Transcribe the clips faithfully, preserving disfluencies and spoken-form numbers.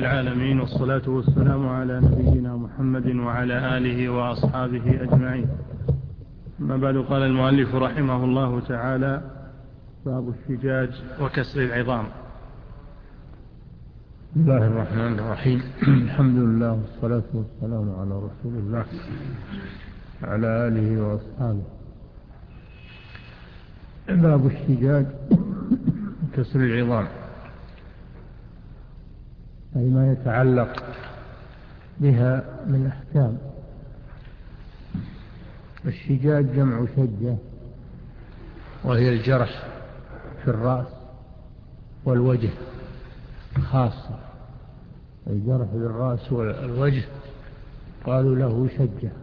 العالمين، والصلاة والسلام على نبينا محمد وعلى آله وأصحابه أجمعين. ما بعد، قال المؤلف رحمه الله تعالى: باب الشجاج وكسر العظام. بسم الله الرحمن الرحيم. الحمد لله والصلاة والسلام على رسول الله وعلى آله وأصحابه. باب الشجاج وكسر العظام، أي ما يتعلق بها من أحكام. الشجاج جمع شجة، وهي الجرح في الرأس والوجه خاصة. الجرح في الرأس والوجه قالوا له شجة.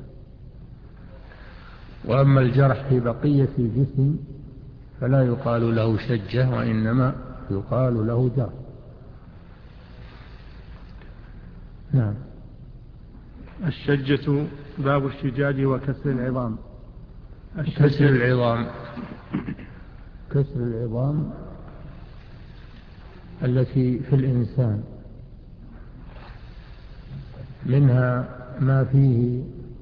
وأما الجرح في بقية الجسم فلا يقال له شجة، وإنما يقال له جرح. نعم. الشجة باب الشجاج وكسر العظام. كسر العظام، كسر العظام التي في الإنسان، منها ما فيه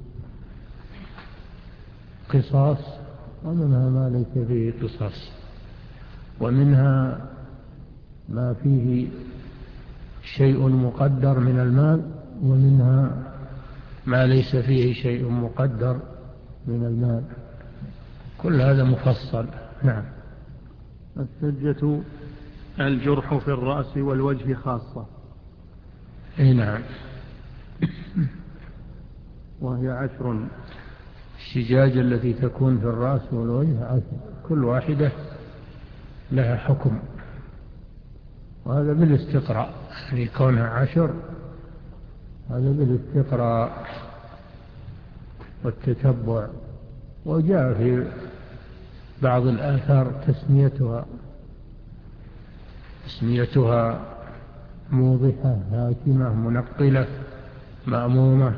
قصاص ومنها ما ليس فيه قصاص، ومنها ما فيه شيء مقدر من المال، ومنها ما ليس فيه شيء مقدر من المال. كل هذا مفصل. نعم. الشجة الجرح في الرأس والوجه خاصة. اي نعم. وهي عشر. الشجاج التي تكون في الرأس والوجه عشر، كل واحدة لها حكم، وهذا بالاستقراء، يعني كونها عشر هذا بالاستقراء والتتبع. وجاء في بعض الآثار تسميتها تسميتها موضحة، هاشمة، منقلة، مأمومة،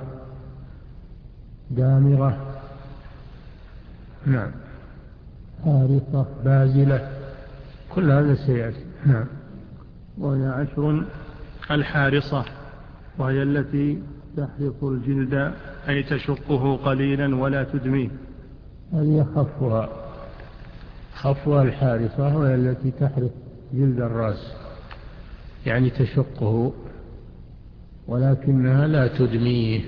دامغة. نعم. حارصة، بازلة، كل هذا سيأتي. نعم. وهي عشر. الحارصة وهي التي تحرص الجلد، أي تشقه قليلا ولا تدميه. هذه خفها خفها الحارصة، وهي التي تحرص جلد الرأس، يعني تشقه ولكنها لا تدميه.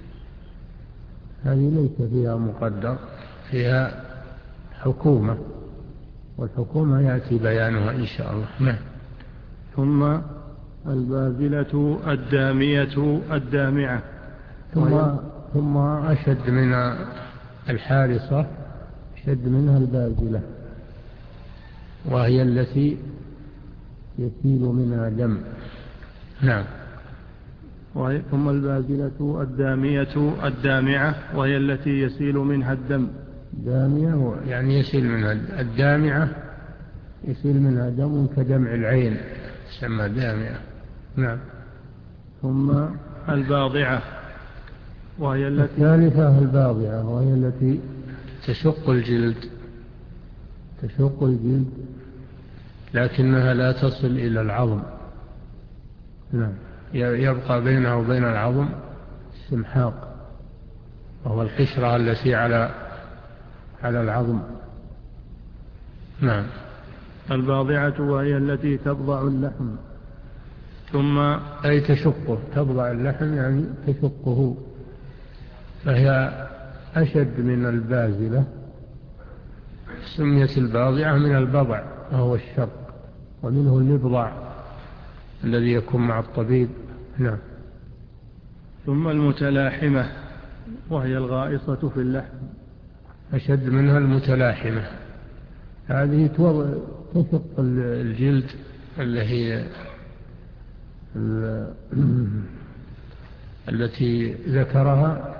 هذه ليس فيها مقدر، فيها حكومة، والحكومة يأتي بيانها إن شاء الله. نعم. ثم البازلة الدامية الدامعة. ثم, ثم أشد من الحارصة، أشد منها البازلة، وهي التي يسيل منها دم. نعم. ثم البازلة الدامية الدامعة، وهي التي يسيل منها الدم. دامية يعني يسيل منها. الدامعة يسيل منها دم كدمع العين، تسمى دامعة. نعم. ثم الباضعة وهي التي الثالثة الباضعة، وهي التي تشق الجلد تشق الجلد لكنها لا تصل إلى العظم. نعم. يبقى بينها وبين العظم سمحاق، وهو القشرة التي على على العظم. نعم. الباضعة وهي التي تبضع اللحم. ثم أي تشقه، تبضع اللحم يعني تشقه، فهي أشد من البازلة. سميت الباضعة من البضع، وهو الشق، ومنه المبضع الذي يكون مع الطبيب. نعم. ثم المتلاحمة وهي الغائصة في اللحم. أشد منها المتلاحمة، هذه تشق الجلد، اللي هي التي ذكرها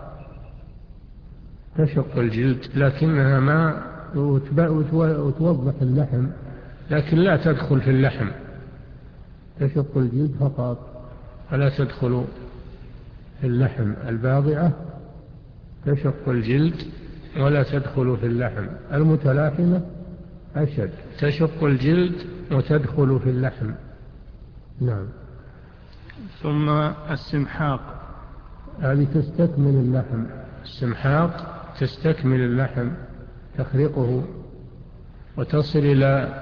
تشق الجلد، لكنها ما وتوضح اللحم، لكن لا تدخل في اللحم. تشق الجلد فقط ولا تدخل في اللحم. الباضعة تشق الجلد ولا تدخل في اللحم. المتلاحمة أشد، تشق الجلد وتدخل في اللحم. نعم. ثم السمحاق. هذه تستكمل اللحم. السمحاق تستكمل اللحم، تخرقه وتصل إلى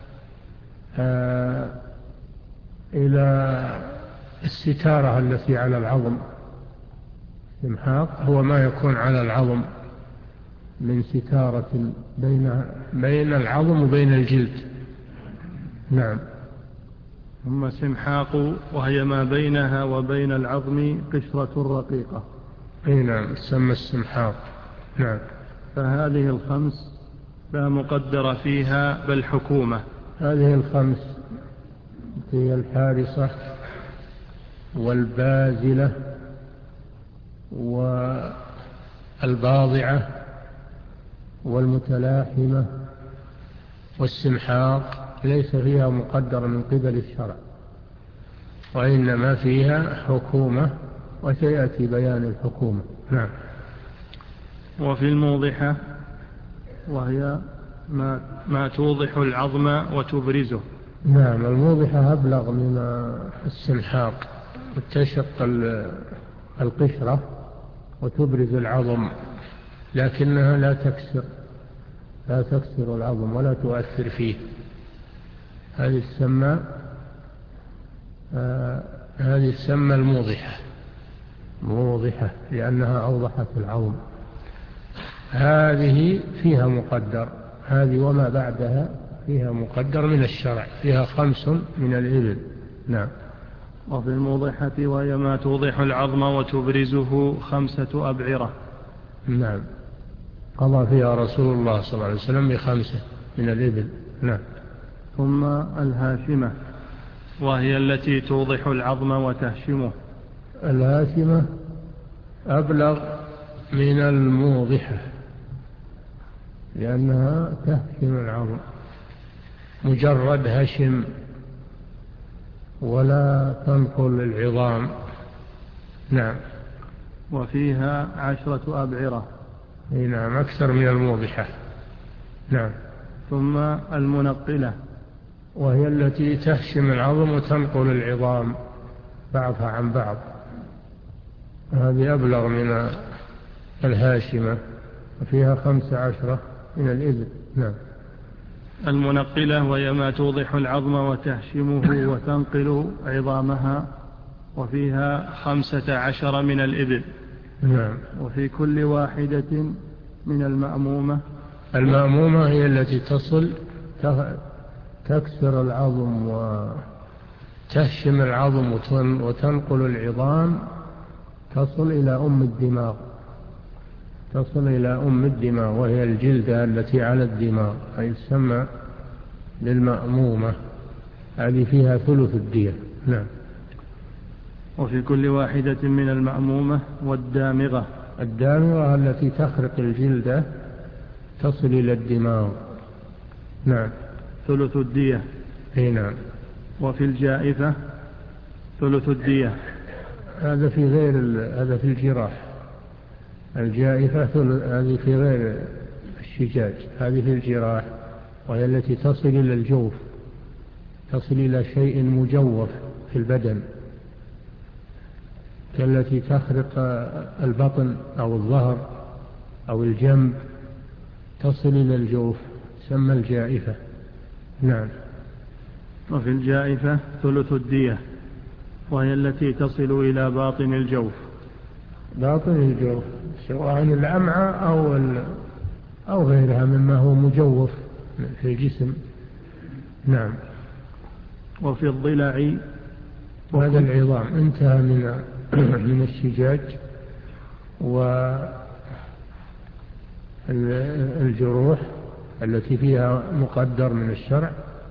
آه إلى الستارة التي على العظم. السمحاق هو ما يكون على العظم من ستارة بين بين العظم وبين الجلد. نعم. ثم سمحاق وهي ما بينها وبين العظم قشرة رقيقة. اي نعم، تسمى السمحاق. نعم. فهذه الخمس لا مقدر فيها بل حكومة. هذه الخمس هي الحارصة والبازلة والباضعة والمتلاحمة والسمحاق، ليس فيها مقدر من قبل الشرع، وإنما فيها حكومة، وسيأتي بيان الحكومة. نعم. وفي الموضحة وهي ما, ما توضح العظم وتبرزه. نعم، الموضحة أبلغ من السمحاق، تشق القشرة وتبرز العظم، لكنها لا تكسر لا تكسر العظم ولا تؤثر فيه. هذه السمى آه هذه السمى الموضحة موضحة لأنها أوضحت العظم. هذه فيها مقدر، هذه وما بعدها فيها مقدر من الشرع، فيها خمس من الإبل. نعم. وفي الموضحة وهي ما توضح العظم وتبرزه خمسة أبعرة. نعم، قضى فيها رسول الله صلى الله عليه وسلم بخمسة من الإبل. نعم. ثم الهاشمة وهي التي توضح العظم وتهشمه. الهاشمة أبلغ من الموضحة لأنها تهشم العظم، مجرد هشم ولا تنقل العظام. نعم. وفيها عشرة أبعرة. نعم، أكثر من الموضحة. نعم. ثم المنقلة وهي التي تهشم العظم وتنقل العظام بعضها عن بعض، هذه أبلغ من الهاشمة، وفيها خمس عشرة من الإبل. نعم. المنقلة وهي ما توضح العظم وتهشمه وتنقل عظامها، وفيها خمسة عشر من الإبل. نعم. وفي كل واحدة من المأمومة. المأمومة هي التي تصل تكسر العظم وتهشم العظم وتنقل العظام، تصل إلى أم الدماغ تصل إلى أم الدماغ وهي الجلدة التي على الدماغ، أي تسمى للمأمومة. هذه فيها ثلث الدية. نعم. وفي كل واحدة من المأمومة. والدامغة الدامغة التي تخرق الجلدة تصل إلى الدماغ. نعم. ثلث الدية. نعم. وفي الجائفة ثلث الدية. هذا في غير هذا في الجراح. الجائفة هذه في غير الشجاج، هذه في الجراح، وهي التي تصل إلى الجوف، تصل إلى شيء مجوف في البدن، كالتي تخرق البطن أو الظهر أو الجنب، تصل إلى الجوف، تسمى الجائفة. نعم. وفي الجائفة ثلث الدية، وهي التي تصل إلى باطن الجوف. باطن الجوف سواء الأمعاء أو أو غيرها مما هو مجوف في الجسم. نعم. وفي الضلع. وهذا العظام انتهى من من الشجاج والجروح التي فيها مقدر من الشرع،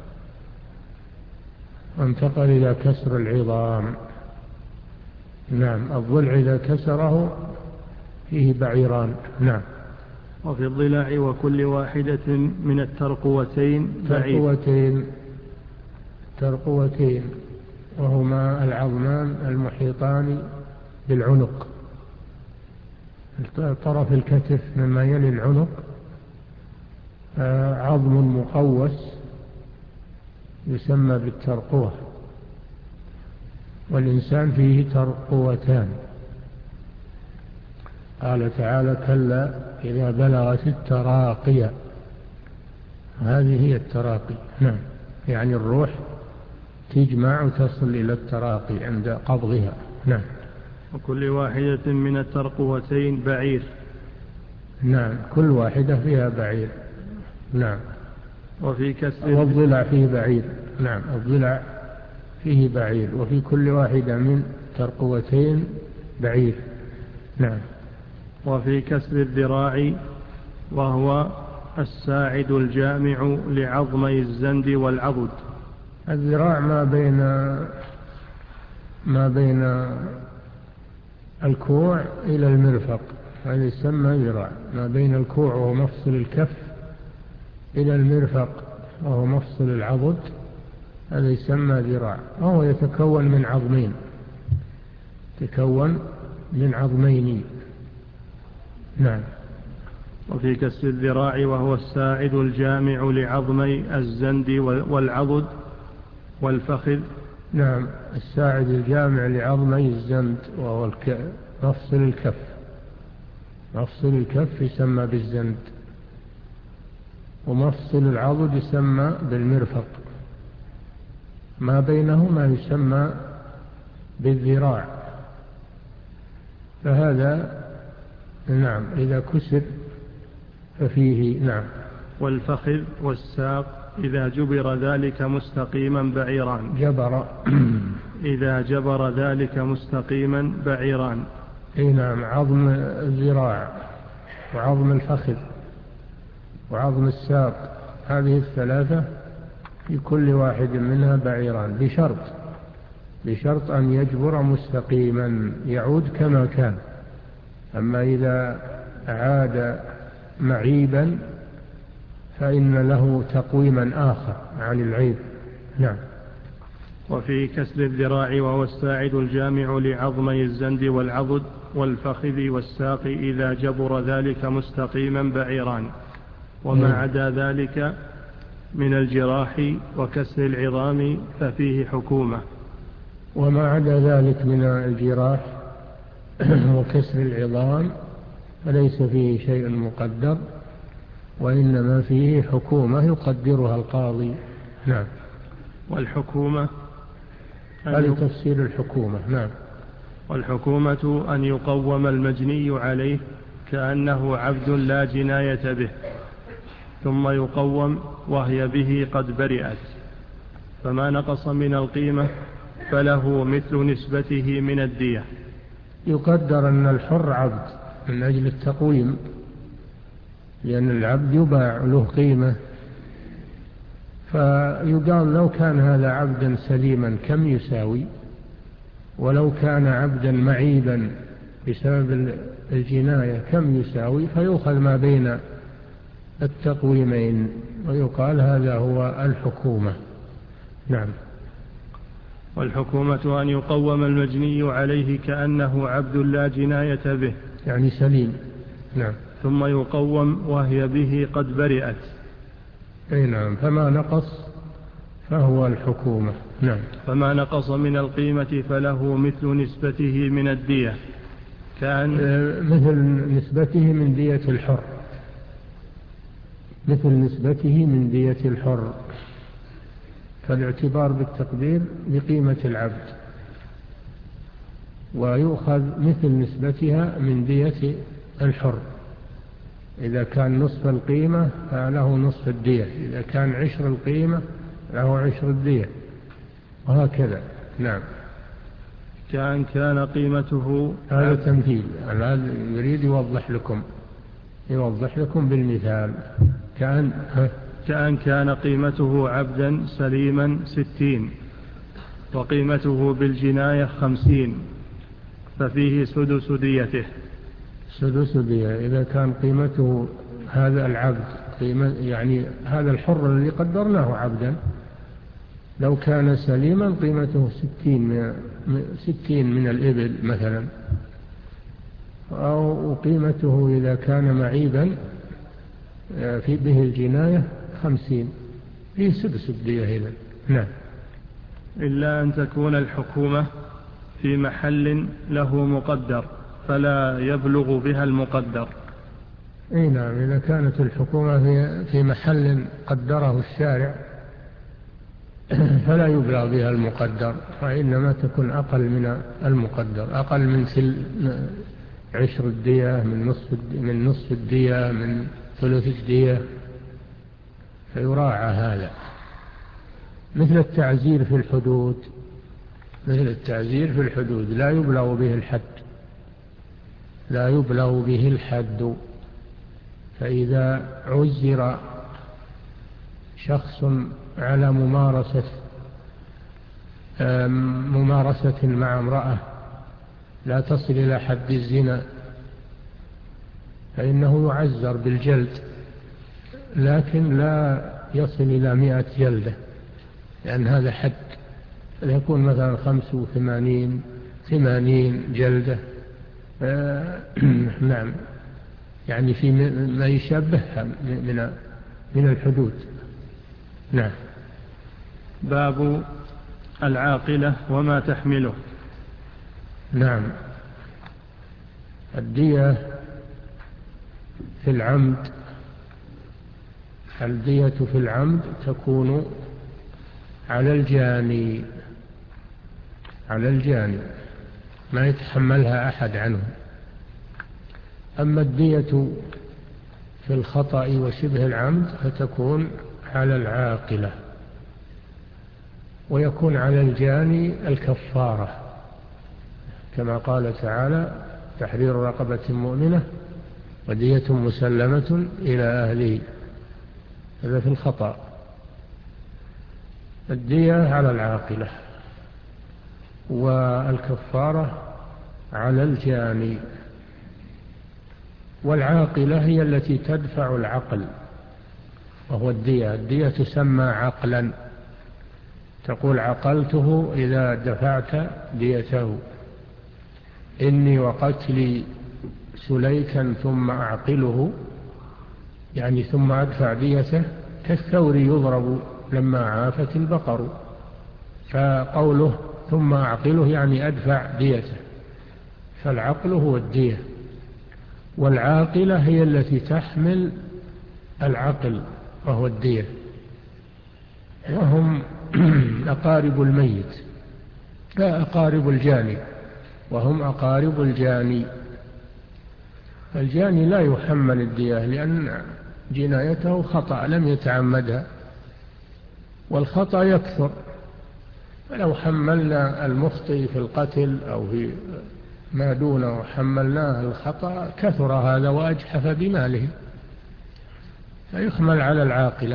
وانتقل إلى كسر العظام. نعم. الضلع إذا كسره فيه بعيران. نعم. وفي الضلع وكل واحدة من الترقوتين ترقوتين ترقوتين وهما العظمان المحيطان بالعنق، طرف الكتف مما يلي العنق عظم مقوس يسمى بالترقوة. والإنسان فيه ترقوتان. قال تعالى: كلا إذا بلغت التراقي. هذه هي التراقي. نعم، يعني الروح تجمع وتصل إلى التراقي عند قبضها. نعم. وكل واحدة من الترقوتين بعير. نعم، كل واحدة فيها بعير. نعم. وفي كسر والضلع فيه بعير. نعم، الضلع فيه بعير، وفي كل واحدة من ترقوتين بعير. نعم. وفي كسر الذراع، وهو الساعد الجامع لعظمي الزند والعضد. الذراع ما بين ما بين الكوع إلى المرفق، هذا يسمى ذراع. ما بين الكوع وهو مفصل الكف إلى المرفق وهو مفصل العضد، هذا يسمى ذراع. وهو يتكون من عظمين، يتكون من عظمين. نعم. وفي كسر الذراع، وهو الساعد الجامع لعظمي الزند والعضد والفخذ. نعم، الساعد الجامع لعظمي الزند وهو الك... مفصل الكف. مفصل الكف يسمى بالزند، ومفصل العضد يسمى بالمرفق، ما بينهما يسمى بالذراع. فهذا نعم إذا كسر ففيه. نعم. والفخذ والساق إذا جبر ذلك مستقيما بعيران. جبر إذا جبر ذلك مستقيما بعيران. اي نعم، عظم الذراع وعظم الفخذ وعظم الساق، هذه الثلاثة في كل واحد منها بعيران، بشرط بشرط أن يجبر مستقيما، يعود كما كان. أما إذا عاد معيبا فإن له تقويما آخر عن العيب. نعم. وفي كسر الذراع، وهو الساعد الجامع لعظمي الزند والعضد والفخذ والساق إذا جبر ذلك مستقيما بعيران. وما عدا ذلك من الجراح وكسر العظام ففيه حكومة. وما عدا ذلك من الجراح وكسر العظام فليس فيه شيء مقدر، وإنما فيه حكومة يقدرها القاضي. نعم. والحكومة هذا تفسير الحكومة. نعم. والحكومة أن يقوم المجني عليه كأنه عبد لا جناية به، ثم يقوم وهي به قد برئت، فما نقص من القيمة فله مثل نسبته من الدية. يقدر أن الحر عبد من أجل التقويم، لأن العبد يباع له قيمة، فيقال لو كان هذا عبدا سليما كم يساوي، ولو كان عبدا معيبا بسبب الجناية كم يساوي، فيؤخذ ما بين التقويمين ويقال هذا هو الحكومة. نعم. والحكومة أن يقوم المجني عليه كأنه عبد لا جناية به، يعني سليم. نعم. ثم يقوم وهي به قد برئت. أي نعم، فما نقص فهو الحكومة. نعم. فما نقص من القيمة فله مثل نسبته من الدية، كأن مثل نسبته من دية الحر، مثل نسبته من دية الحر، فالاعتبار بالتقدير بقيمة العبد، ويؤخذ مثل نسبتها من دية الحر. إذا كان نصف القيمة فله نصف الدية، إذا كان عشر القيمة له عشر الدية، وهكذا. نعم. كأن كان قيمته. هذا تمثيل، هذا يريد يوضح لكم يوضح لكم بالمثال. كأن كأن كان قيمته عبدا سليما ستين، وقيمته بالجناية خمسين، ففيه سدس ديته. سدس دية إذا كان قيمته هذا العبد قيمة، يعني هذا الحر الذي قدرناه عبدا لو كان سليما قيمته ستين من, ستين من الإبل مثلا، أو قيمته إذا كان معيبا في به الجناية خمسين، فيه سدس الدية إذن. نعم. إلا أن تكون الحكومة في محل له مقدر فلا يبلغ بها المقدر. اي نعم، إذا كانت الحكومة في في محل قدره الشارع فلا يبلغ بها المقدر، وإنما تكون أقل من المقدر، أقل من عشر الدية، من نصف من نصف الدية، من ثلث الدية، فيراعى هذا. مثل التعزير في الحدود، مثل التعزير في الحدود لا يبلغ به الحد، لا يبلغ به الحد. فإذا عزر شخص على ممارسة ممارسة مع امرأة لا تصل إلى حد الزنا فإنه يعزر بالجلد، لكن لا يصل إلى مئة جلدة، لأن هذا حد، يكون مثلا خمس وثمانين ثمانين جلدة. نعم، يعني في ما يشبهها من من الحدود. نعم. باب العاقلة وما تحمله. نعم. الدية في العمد، الدية في العمد تكون على الجاني، على الجاني ما يتحملها أحد عنه. أما الدية في الخطأ وشبه العمد فتكون على العاقلة، ويكون على الجاني الكفارة، كما قال تعالى: تحرير رقبة مؤمنة ودية مسلمة إلى أهله. هذا في الخطأ. الدية على العاقلة والكفارة على الجاني. والعاقلة هي التي تدفع العقل، وهو الدية. الدية تسمى عقلا، تقول: عقلته إذا دفعت ديته، إني وقتلي سليكا ثم أعقله، يعني ثم أدفع ديته، كالثور يضرب لما عافت البقر. فقوله ثم أعقله يعني أدفع ديته، فالعقل هو الدية. والعاقلة هي التي تحمل العقل وهو الدية، وهم أقارب الميت، لا أقارب الجاني، وهم أقارب الجاني. الجاني لا يحمل الدية لأن جنايته خطأ لم يتعمدها، والخطأ يكثر، فلو حملنا المخطئ في القتل أو في ما دونه حملناه الخطأ كثر هذا وأجحف بماله، فيحمل على العاقلة.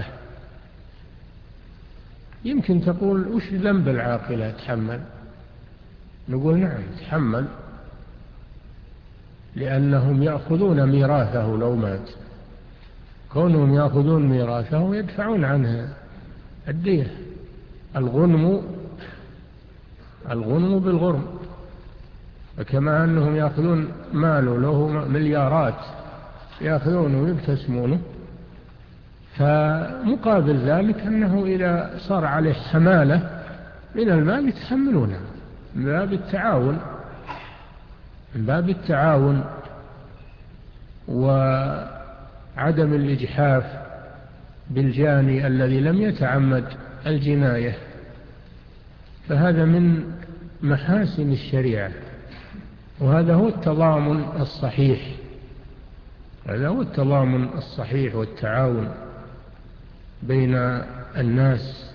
يمكن تقول: وش ذنب العاقلة تحمل؟ نقول: نعم تحمل، لأنهم يأخذون ميراثه لو مات، كونهم يأخذون ميراثه يدفعون عنه الدية. الغنم الغنم بالغرم، وكما أنهم يأخذون ماله له مليارات يأخذونه ويبتسمونه، فمقابل ذلك أنه إذا صار عليه حمالة من المال يتحملونه من باب التعاون، من باب التعاون وعدم الإجحاف بالجاني الذي لم يتعمد الجناية. فهذا من محاسن الشريعة، وهذا هو التضامن الصحيح، هذا هو التضامن الصحيح والتعاون بين الناس.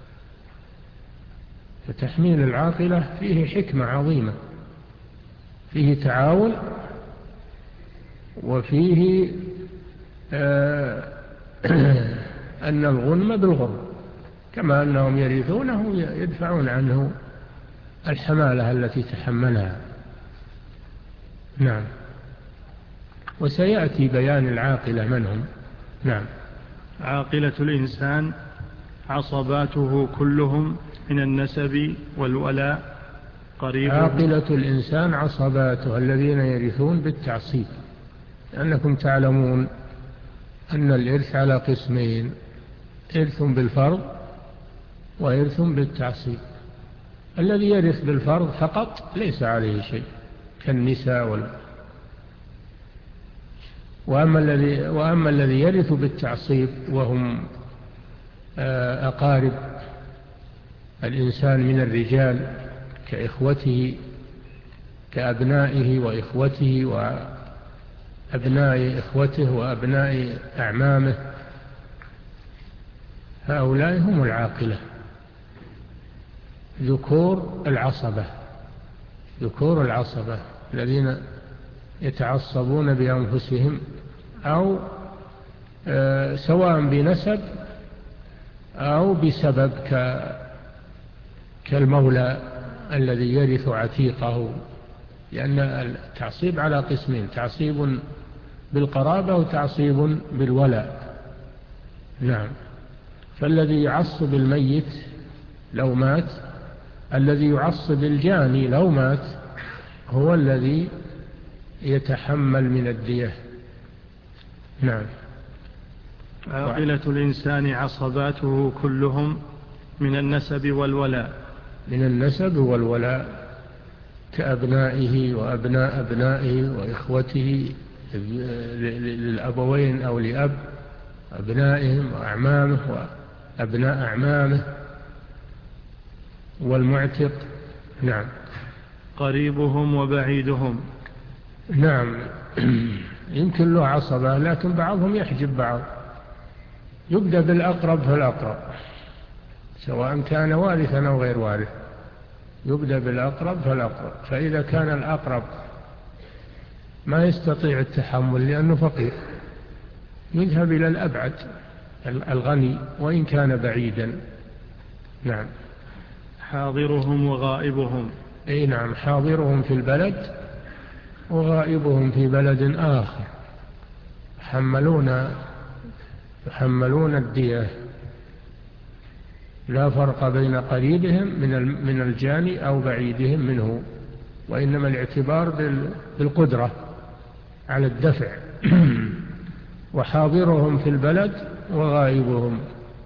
فتحميل العاقلة فيه حكمة عظيمة، فيه تعاون، وفيه آه أن الغنم بالغرم، كما أنهم يرثونه يدفعون عنه الحمالة التي تحملها. نعم. وسيأتي بيان العاقلة من هم. نعم. عاقلة الإنسان عصباته كلهم من النسب والولاء قريب. عاقلة الإنسان عصباته الذين يرثون بالتعصيب، لأنكم تعلمون أن الإرث على قسمين: إرث بالفرض وإرث بالتعصيب. الذي يرث بالفرض فقط ليس عليه شيء كالنساء وال... وأما الذي وأما الذي يرث بالتعصيب وهم أقارب الإنسان من الرجال كإخوته كأبنائه وإخوته وأبناء إخوته وأبناء أعمامه، هؤلاء هم العاقلة، ذكور العصبة ذكور العصبة الذين يتعصبون بأنفسهم أو سواء بنسب أو بسبب كالمولى الذي يرث عتيقه، لأن التعصيب على قسمين: تعصيب بالقرابة وتعصيب بالولاء. نعم. فالذي يعصب الميت لو مات، الذي يعصب الجاني لو مات، هو الذي يتحمل من الدية. نعم. عاقلة الإنسان عصباته كلهم من النسب والولاء. من النسب والولاء كأبنائه وأبناء أبنائه وإخوته للأبوين أو لأب، أبنائهم وأعمامه وأبناء أعمامه والمعتق. نعم. قريبهم وبعيدهم. نعم. يمكن له عصبة لكن بعضهم يحجب بعض. يبدأ بالأقرب فالأقرب سواء كان وارثا أو غير وارث، يبدأ بالأقرب فالأقرب. فإذا كان الأقرب ما يستطيع التحمل لأنه فقير، يذهب إلى الأبعد الغني وإن كان بعيدا. نعم. حاضرهم وغائبهم. أي نعم، حاضرهم في البلد وغائبهم في بلد آخر، يحملون يحملون الدية، لا فرق بين قريبهم من الجاني أو بعيدهم منه، وإنما الاعتبار بالقدرة على الدفع. وحاضرهم في البلد وغائبهم.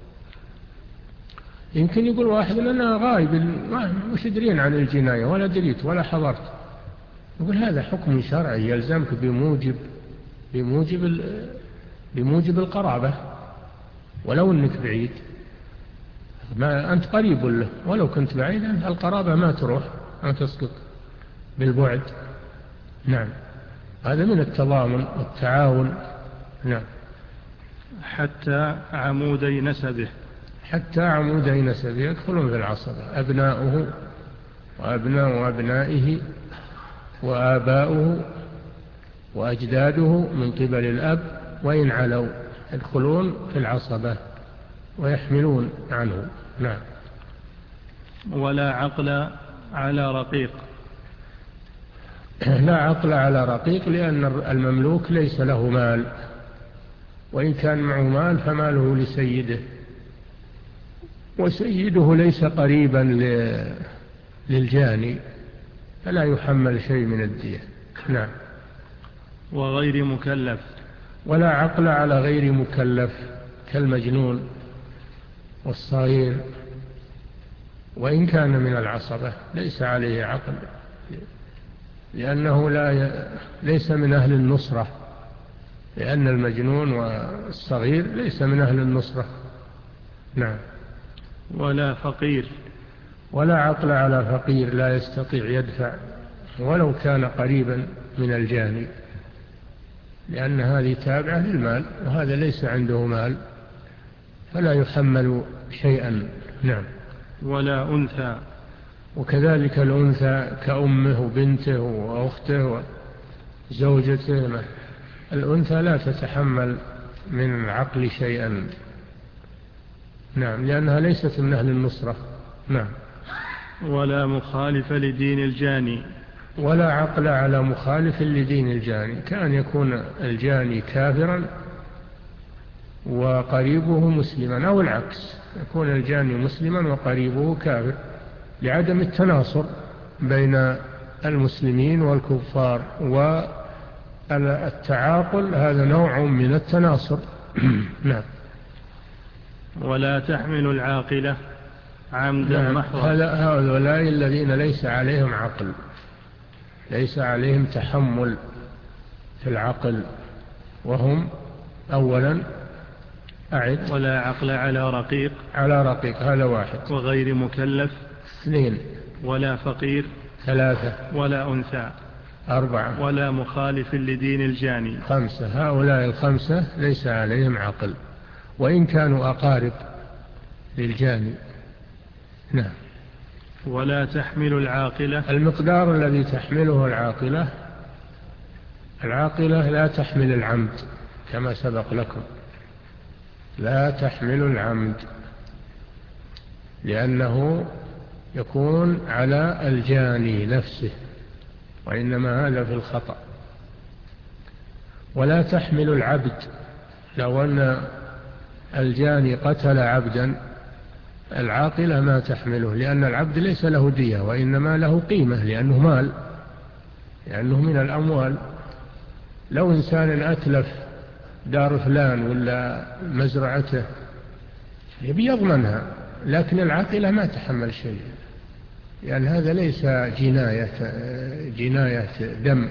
يمكن يقول واحد: أنا غائب مش درين عن الجناية ولا دريت ولا حضرت. يقول هذا حكم شرعي يلزمك بموجب بموجب بموجب القرابة، ولو أنك بعيد ما أنت قريب له، ولو كنت بعيدا القرابة ما تروح، ما تسقط بالبعد. نعم. هذا من التضامن والتعاون. نعم. حتى عمودي نسبه. حتى عمودي نسبه يدخلون في العصبة: أبناؤه وأبناء أبنائه وآباؤه وأجداده من قبل الأب وإن علوا، يدخلون في العصبة ويحملون عنه. نعم. ولا عقل على رقيق. لا عقل على رقيق، لأن المملوك ليس له مال، وإن كان معه مال فماله لسيده، وسيده ليس قريبا للجاني فلا يحمل شيء من الدية. نعم. وغير مكلف. ولا عقل على غير مكلف كالمجنون والصغير، وإن كان من العصبة ليس عليه عقل، لأنه لا ي... ليس من أهل النصرة، لأن المجنون والصغير ليس من أهل النصرة. نعم. ولا فقير. ولا عقل على فقير لا يستطيع يدفع ولو كان قريبا من الجاني، لأن هذه تابعة للمال وهذا ليس عنده مال فلا يحمل شيئا. نعم. ولا أنثى. وكذلك الأنثى كأمه وبنته وأخته وزوجته، الأنثى لا تتحمل من العقل شيئا. نعم. لأنها ليست من أهل النصرة. نعم. ولا مخالف لدين الجاني. ولا عقل على مخالف لدين الجاني، كأن يكون الجاني كافرا وقريبه مسلما، أو العكس، يكون الجاني مسلما وقريبه كافر، لعدم التناصر بين المسلمين والكفار، والتعاقل هذا نوع من التناصر. نعم. ولا تحمل العاقلة عمدا محضا. هؤلاء الذين ليس عليهم عقل، ليس عليهم تحمل في العقل، وهم أولا أعد ولا عقل على رقيق، على رقيق هذا واحد، وغير مكلف اثنين، ولا فقير ثلاثة، ولا أنثى، أربعة، ولا مخالف لدين الجاني، خمسة. هؤلاء الخمسة ليس عليهم عقل وإن كانوا أقارب للجاني. نعم. ولا تحمل العاقلة، المقدار الذي تحمله العاقلة، العاقلة لا تحمل العمد كما سبق لكم، لا تحمل العمد لأنه يكون على الجاني نفسه، وإنما هذا في الخطأ. ولا تحمل العبد، لو أن الجاني قتل عبدا العاقلة ما تحمله، لأن العبد ليس له دية وإنما له قيمة، لأنه مال، لأنه من الأموال. لو إنسان أتلف دار فلان ولا مزرعته يبي يضمنها، لكن العاقلة ما تحمل شيء، لأن هذا ليس جناية جناية دم،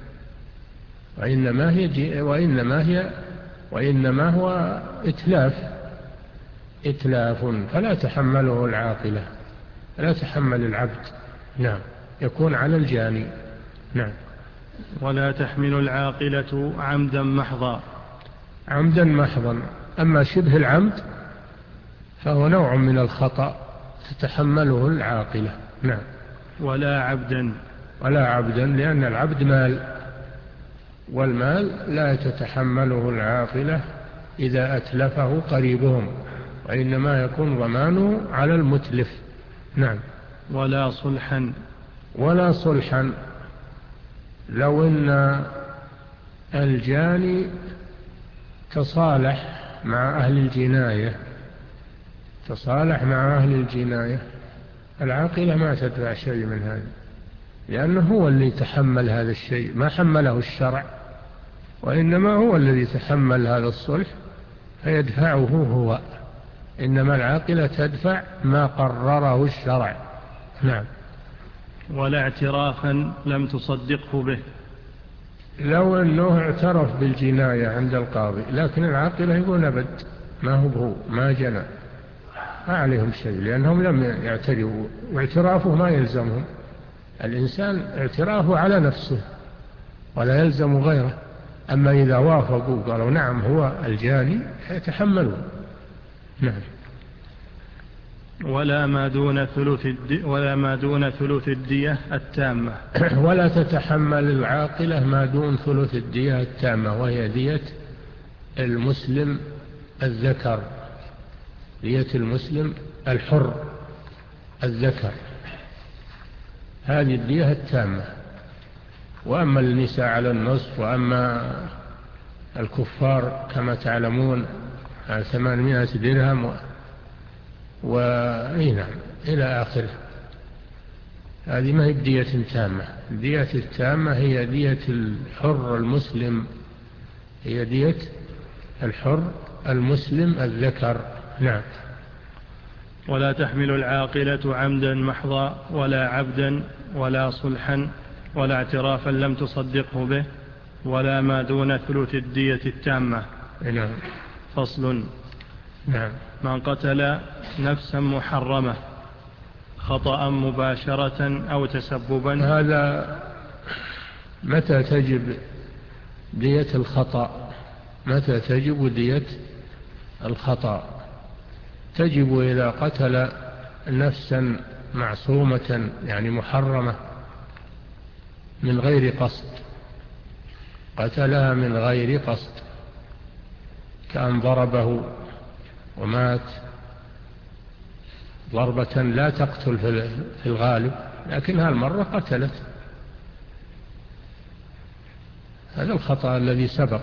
وإنما هي وإنما هي وإنما هو إتلاف إتلاف فلا تحمله العاقلة، لا تحمل العبد. نعم، يكون على الجاني. نعم. ولا تحمل العاقلة عمدا محضا، عمدا محضا. أما شبه العمد فهو نوع من الخطأ تتحمله العاقلة. نعم. ولا عبدا، ولا عبدا، لأن العبد مال، والمال لا تتحمله العاقلة إذا أتلفه قريبهم، وإنما يكون ضمانه على المتلف. نعم. ولا صلحا، ولا صلحا. لو أن الجاني تصالح مع أهل الجناية، تصالح مع أهل الجناية، العاقلة ما تدفع شيء من هذا، لأنه هو اللي تحمل هذا الشيء، ما حمله الشرع، وإنما هو الذي تحمل هذا الصلح فيدفعه هو، إنما العاقلة تدفع ما قرره الشرع. نعم. ولا اعترافا لم تصدقه به. لو أنه اعترف بالجناية عند القاضي لكن العاقلة يقول أبد ما هو هو ما جنى، ما عليهم شيء لأنهم لم يعترفوا، واعترافه ما يلزمهم، الإنسان اعترافه على نفسه ولا يلزم غيره. أما إذا وافقوا قالوا نعم هو الجاني يتحملون. نعم. ولا ما دون ثلث الدي ولا ما دون ثلث الدية التامة. ولا تتحمل العاقلة ما دون ثلث الدية التامة، وهي دية المسلم الذكر، دية المسلم الحر الذكر، هذه الدية التامة. وأما النساء على النصف، وأما الكفار كما تعلمون ثمانمائة درهم وإنام إلى آخره، هذه ما هي بدية تامة. الدية التامة هي دية الحر المسلم، هي دية الحر المسلم الذكر. نعم. ولا تحمل العاقلة عمدا محضا، ولا عبدا، ولا صلحا، ولا اعترافا لم تصدقه به، ولا ما دون ثلث الدية التامة. نعم. فصل. نعم. من قتل نفسا محرمة خطأ مباشرة أو تسببا. هذا متى تجب دية الخطأ؟ متى تجب دية الخطأ؟ تجب إذا قتل نفسا معصومة يعني محرمة من غير قصد، قتلها من غير قصد، كأن ضربه ومات ضربة لا تقتل في الغالب، لكن هالمرة قتلت. هذا الخطأ الذي سبق،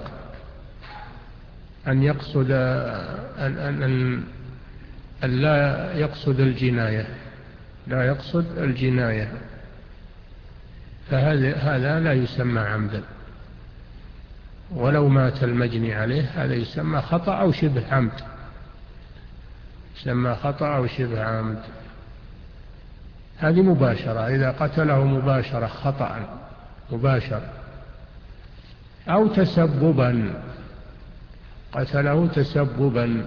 أن يقصد أن, أن, أن, أن لا يقصد الجناية، لا يقصد الجناية، فهذا هذا لا يسمى عمدا. ولو مات المجني عليه هذا يسمى خطأ أو شبه عمد، يسمى خطأ أو شبه عمد. هذه مباشرة، إذا قتله مباشرة خطأ مباشر، أو تسببا، قتله تسببا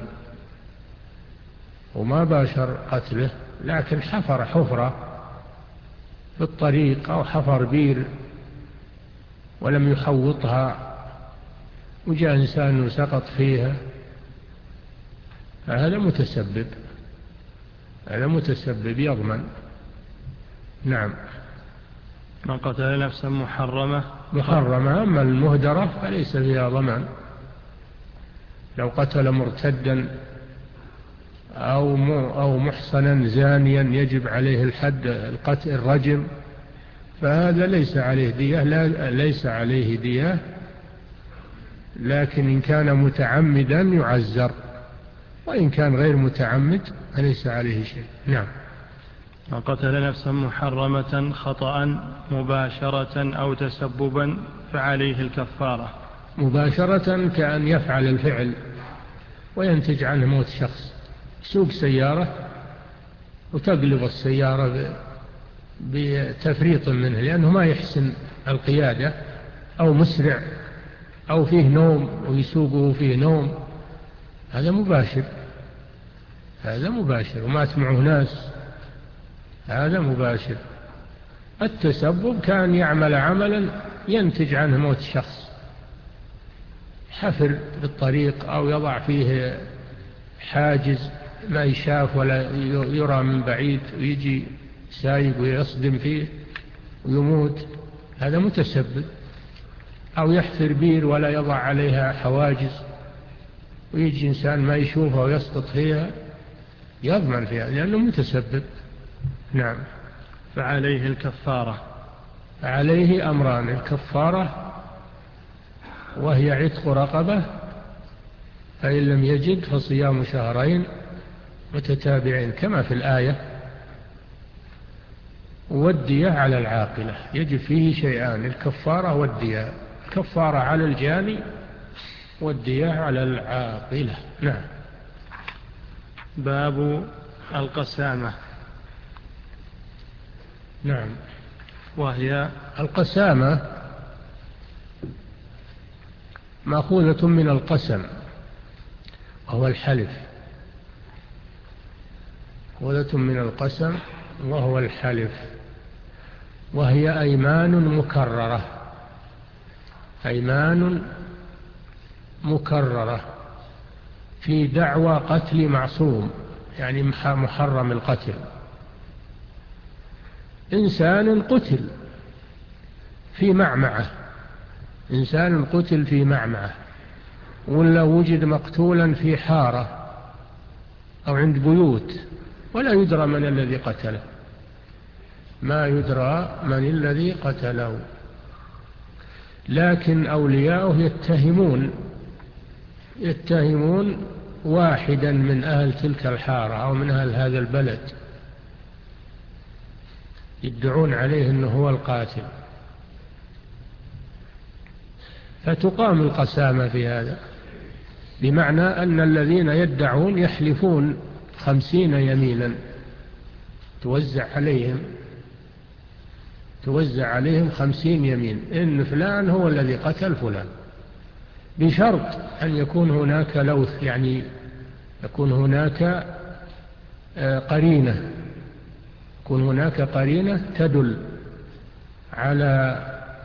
وما باشر قتله، لكن حفر حفرة في الطريق أو حفر بير ولم يحوطها وجاء إنسان وسقط فيها، فهذا متسبب، هذا متسبب يضمن. نعم. من قتل نفسا محرمة محرمة، أما المهدرة فليس فيها ضمان. لو قتل مرتدا أو أو محصنا زانيا يجب عليه الحد القتل الرجم، فهذا ليس عليه دية، لا ليس عليه دية، لكن إن كان متعمدا يعزر، وإن كان غير متعمد فليس عليه شيء. نعم. من قتل نفسا محرمة خطأ مباشرة أو تسببا فعليه الكفارة. مباشرة كأن يفعل الفعل وينتج عنه موت شخص، سوق سيارة وتقلب السيارة بتفريط منه لأنه ما يحسن القيادة، أو مسرع، أو فيه نوم ويسوقه فيه نوم، هذا مباشر، هذا مباشر، ومات معه ناس، هذا مباشر. التسبب كان يعمل عملا ينتج عنه موت شخص، حفر بالطريق أو يضع فيه حاجز ما يشاف ولا يرى من بعيد ويجي سايق ويصدم فيه ويموت، هذا متسبب. أو يحفر بير ولا يضع عليها حواجز ويجي إنسان ما يشوفها ويسقط فيها، يضمن فيها لأنه متسبب. نعم. فعليه الكفارة. عليه أمران: الكفارة وهي عتق رقبة، فإن لم يجد فصيام شهرين متتابعين كما في الآية، والدية على العاقلة، يجب فيه شيئان: الكفارة والدية، الكفارة على الجاني والدية على العاقلة. نعم. باب القسامة. نعم. وهي القسامة مأخوذة من القسم وهو الحلف، مأخوذة من القسم وهو الحلف، وهي أيمان مكررة، أيمان مكررة في دعوى قتل معصوم، يعني محرم القتل. إنسان قتل في معمعة، إنسان قتل في معمعة، ولا وجد مقتولا في حارة أو عند بيوت ولا يدرى من الذي قتله، ما يدرى من الذي قتله، لكن أولياؤه يتهمون يتهمون واحدا من أهل تلك الحارة أو من أهل هذا البلد، يدعون عليه أنه هو القاتل، فتقام القسامة في هذا، بمعنى أن الذين يدعون يحلفون خمسين يمينا توزع عليهم توزع عليهم خمسين يمين إن فلان هو الذي قتل فلان، بشرط أن يكون هناك لوث، يعني يكون هناك قرينة يكون هناك قرينة تدل على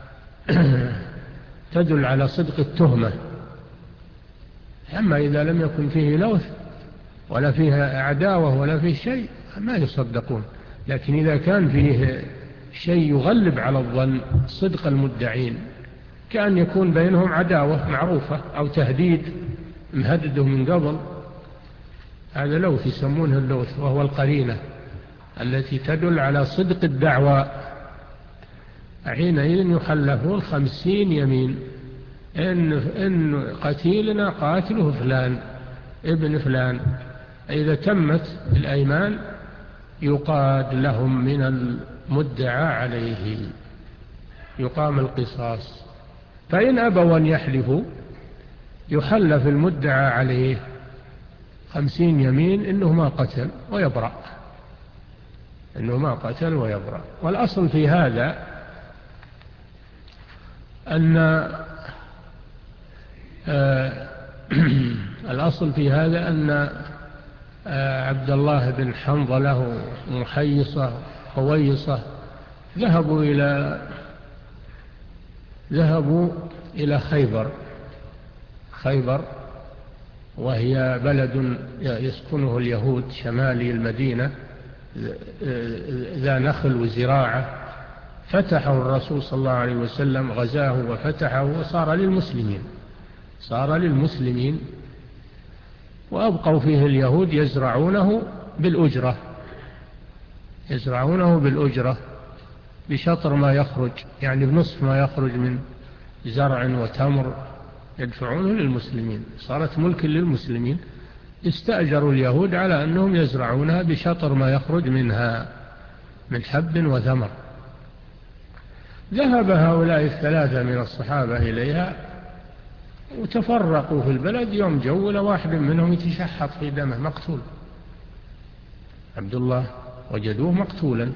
تدل على صدق التهمة. أما إذا لم يكن فيه لوث ولا فيها عداوة ولا فيه شيء ما يصدقون، لكن إذا كان فيه شيء يغلب على الظن صدق المدعين، كأن يكون بينهم عداوة معروفة أو تهديد مهدده من قبل، هذا لوث يسمونه اللوث، وهو القرينة التي تدل على صدق الدعوى، حينئذ يحلفون خمسين يمين إن, إن قتيلنا قاتله فلان ابن فلان. إذا تمت الأيمان يقاد لهم من المدعى عليه، يقام القصاص. فإن أبوا أن يحلفوا يحلف المدعى عليه خمسين يمين إنه ما قتل ويبرأ، أنه ما قتل ويبرأ. والأصل في هذا أن آه الأصل في هذا أن آه عبد الله بن حنظلة ومحيصة خويصة ذهبوا إلى ذهبوا إلى خيبر خيبر وهي بلد يسكنه اليهود شمالي المدينة ذا نخل وزراعة. فتحه الرسول صلى الله عليه وسلم، غزاه وفتحه وصار للمسلمين صار للمسلمين وأبقوا فيه اليهود يزرعونه بالأجرة يزرعونه بالأجرة بشطر ما يخرج، يعني بنصف ما يخرج من زرع وتمر يدفعونه للمسلمين. صارت ملك للمسلمين. استأجروا اليهود على أنهم يزرعونها بشطر ما يخرج منها من حب وثمر. ذهب هؤلاء الثلاثة من الصحابة إليها وتفرقوا في البلد. يوم جو واحد منهم يتشحط في دمه مقتول، عبد الله وجدوه مقتولا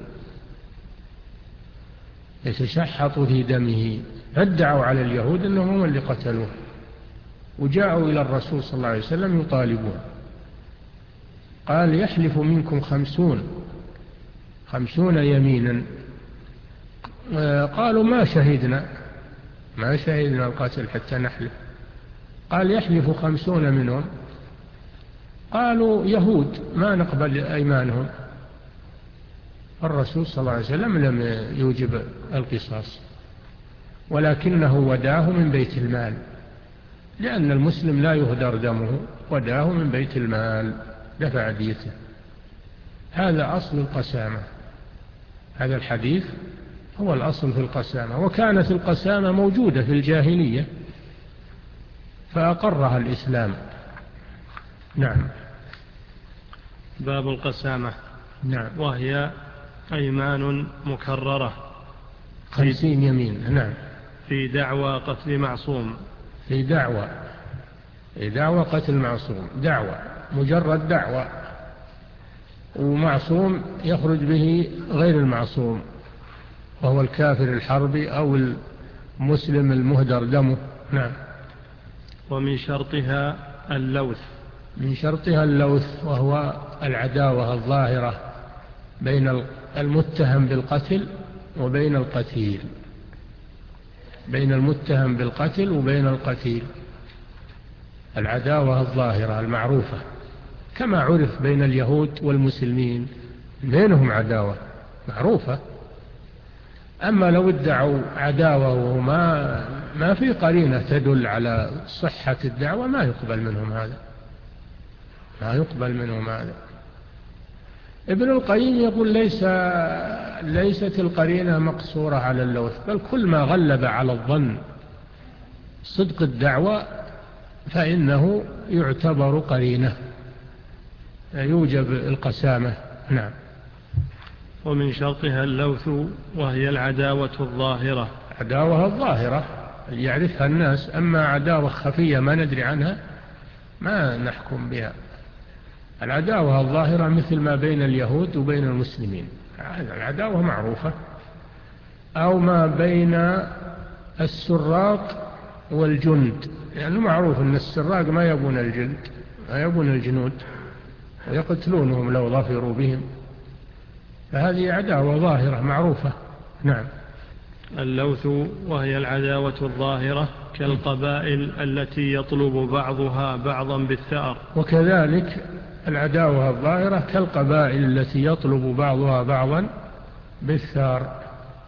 يتشحط في دمه. فادعوا على اليهود أنهم هم اللي قتلوه، وجاءوا إلى الرسول صلى الله عليه وسلم يطالبون. قال يحلف منكم خمسون خمسون يمينا. قالوا ما شهدنا ما شهدنا القتل حتى نحلف. قال يحلف خمسون منهم. قالوا يهود ما نقبل أيمانهم. الرسول صلى الله عليه وسلم لم يوجب القصاص، ولكنه وداه من بيت المال، لأن المسلم لا يهدر دمه، وداه من بيت المال دفع ديته. هذا أصل القسامة. هذا الحديث هو الأصل في القسامة. وكانت القسامة موجودة في الجاهلية فأقرها الإسلام. نعم. باب القسامة. نعم. وهي أيمان مكررة خمسين يمين. نعم. في دعوى قتل معصوم. في دعوى في دعوى قتل معصوم. دعوى مجرد دعوى، ومعصوم يخرج به غير المعصوم وهو الكافر الحربي أو المسلم المهدر دمه. نعم. ومن شرطها اللوث. من شرطها اللوث وهو العداوة الظاهرة بين المتهم بالقتل وبين القتيل بين المتهم بالقتل وبين القتيل العداوة الظاهرة المعروفة، كما عرف بين اليهود والمسلمين بينهم عداوة معروفة. أما لو ادعوا عداوة وما ما في قرينة تدل على صحة الدعوة ما يقبل منهم هذا ما يقبل منهم هذا. ابن القيم يقول ليس ليست القرينة مقصورة على اللوث، بل كل ما غلب على الظن صدق الدعوة فإنه يعتبر قرينة يوجب القسامة. نعم. ومن شرطها اللوث وهي العداوة الظاهرة. عداوة الظاهرة يعرفها الناس، أما عداوة خفية ما ندري عنها ما نحكم بها. العداوة الظاهرة مثل ما بين اليهود وبين المسلمين، العداوة معروفة. أو ما بين السراق والجند، يعني معروف أن السراق ما يبون الجلد ما يبون الجنود ويقتلونهم لو ظفروا بهم، فهذه عداوة ظاهرة معروفة. نعم. اللوث وهي العداوة الظاهرة كالقبائل التي يطلب بعضها بعضا بالثأر. وكذلك العداوة الظاهرة كالقبائل التي يطلب بعضها بعضا بالثأر.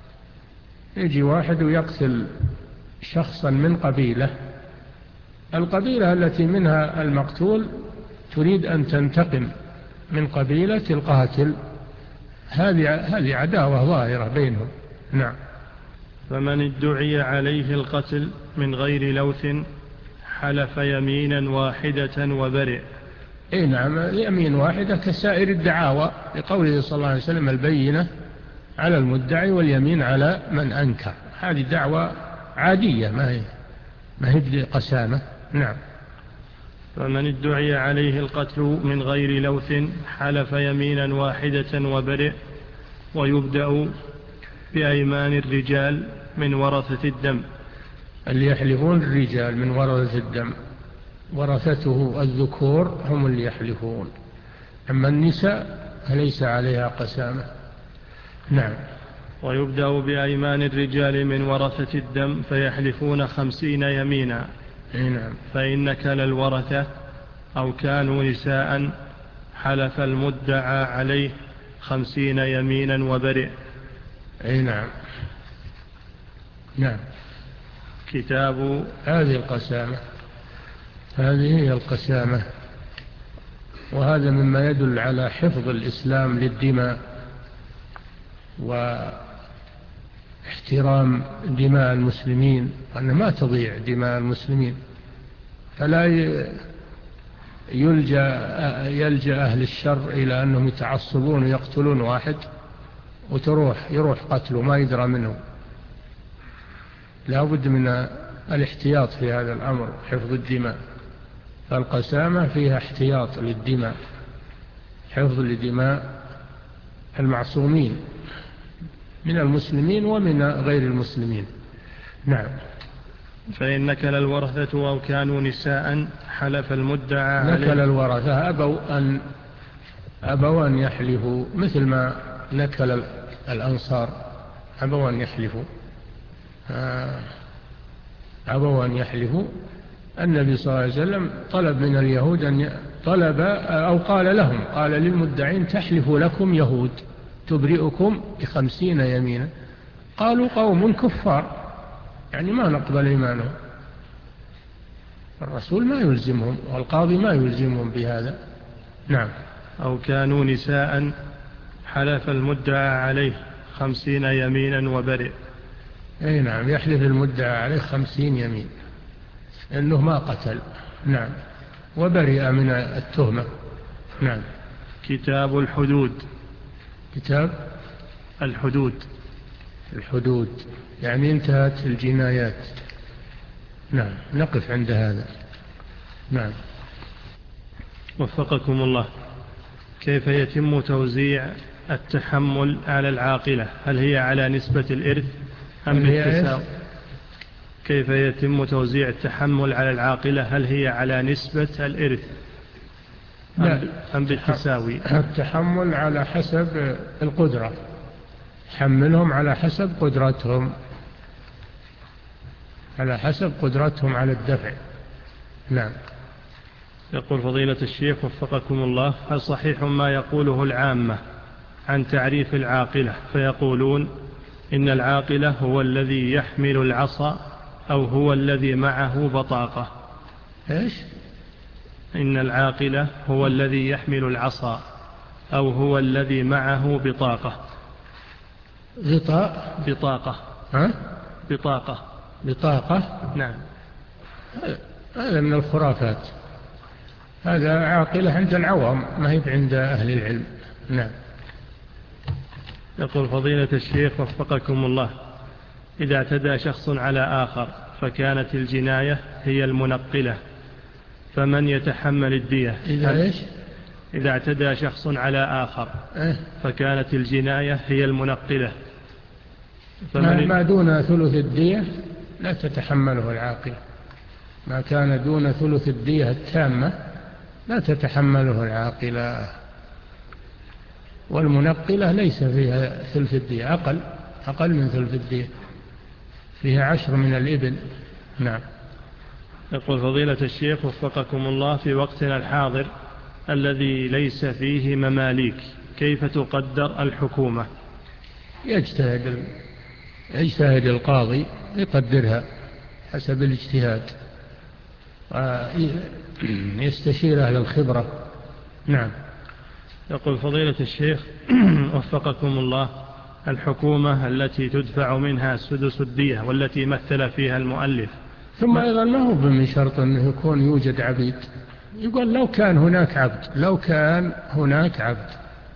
يجي واحد ويقتل شخصا من قبيلة، القبيلة التي منها المقتول تريد أن تنتقم من قبيلة القاتل، هذه هذه عداوة ظاهرة بينهم. نعم. فمن ادعي عليه القتل من غير لوث حلف يمينا واحدة وبرئ. اي نعم، يمين واحدة كسائر الدعاوى، لقوله صلى الله عليه وسلم البينة على المدعي واليمين على من أنكر. هذه دعوة عادية ما هي ما هي قسامة. نعم. فمن ادعي عليه القتل من غير لوث حلف يمينا واحدة وبرئ ويبدأ بأيمان الرجال من ورثة الدم. اللي يحلفون الرجال من ورثة الدم، ورثته الذكور هم اللي يحلفون، أما النساء فليس عليها قسامة. نعم. ويبدأ بأيمان الرجال من ورثة الدم فيحلفون خمسين يمينا. نعم. فإن كلا الورثة أو كانوا نساء حلف المدعى عليه خمسين يمينا وبرئ. أي نعم. نعم. كتاب هذه القسامة، هذه هي القسامة، وهذا مما يدل على حفظ الإسلام للدماء واحترام دماء المسلمين، أن ما تضيع دماء المسلمين، فلا يلجأ, يلجأ أهل الشر إلى أنهم يتعصبون ويقتلون واحد وتروح يروح قتله ما يدرى منه. لا بد من الاحتياط في هذا الأمر، حفظ الدماء، فالقسامة فيها احتياط للدماء، حفظ لدماء المعصومين من المسلمين ومن غير المسلمين. نعم. فإن نكل الورثة أو كانوا نساء حلف المدعى عليه. نكل الورثة أبوا أن, أبوا أن يحلفوا مثل ما نكل الأنصار، أبوا أن يحلفوا أبوا أن يحلفوا. النبي صلى الله عليه وسلم طلب من اليهود أن طلب أو قال لهم، قال للمدعين تحلف لكم يهود تبرئكم بخمسين يمينا. قالوا قوم كفار، يعني ما نقبل إيمانهم. الرسول ما يلزمهم والقاضي ما يلزمهم بهذا. نعم. أو كانوا نساء حلف المدعى عليه خمسين يمينا وبرئ. أي نعم، يحلف المدعى عليه خمسين يمين أنه ما قتل. نعم. وبرئ من التهمة. نعم. كتاب الحدود. كتاب الحدود. الحدود يعني انتهت الجنايات. نعم. نقف عند هذا. نعم. وفقكم الله. كيف يتم توزيع التحمل على العاقلة؟ هل هي على نسبة الإرث أم بالتساوي؟ كيف يتم توزيع التحمل على العاقلة؟ هل هي على نسبة الإرث أم بالتساوي؟ التحمل على حسب القدرة، حملهم على حسب قدرتهم، على حسب قدرتهم على الدفع. نعم. يقول فضيلة الشيخ وفقكم الله: هل صحيح ما يقوله العامة عن تعريف العاقلة، فيقولون إن العاقلة هو الذي يحمل العصا أو هو الذي معه بطاقة؟ إيش؟ إن العاقلة هو الذي يحمل العصا أو هو الذي معه بطاقة. غطاء. بطاقة. ها؟ بطاقة. بطاقة. نعم. هذا من الخرافات، هذا عاقلة عند العوام ما هي عند أهل العلم. نعم. يقول فضيلة الشيخ وفقكم الله: إذا اعتدى شخص على آخر فكانت الجناية هي المنقلة، فمن يتحمل الدية؟ إذا إيش؟ إذا اعتدى شخص على آخر فكانت الجناية هي المنقلة، فمن ما دون ثلث الدية لا تتحمله العاقلة، ما كان دون ثلث الدية التامة لا تتحمله العاقلة. والمنقلة ليس فيها ثلث الدية، أقل أقل من ثلث الدية، فيها عشر من الإبل. نعم. يقول فضيلة الشيخ وفقكم الله: في وقتنا الحاضر الذي ليس فيه مماليك كيف تقدر الحكومة؟ يجتهد يجتهد القاضي يقدرها حسب الاجتهاد، يستشير أهل الخبرة. نعم. يقول فضيلة الشيخ وفقكم الله: الحكومة التي تدفع منها سدس الدية والتي مثل فيها المؤلف. ثم أيضا ما هو من شرط أنه يكون يوجد عبيد، يقول لو كان هناك عبد، لو كان هناك عبد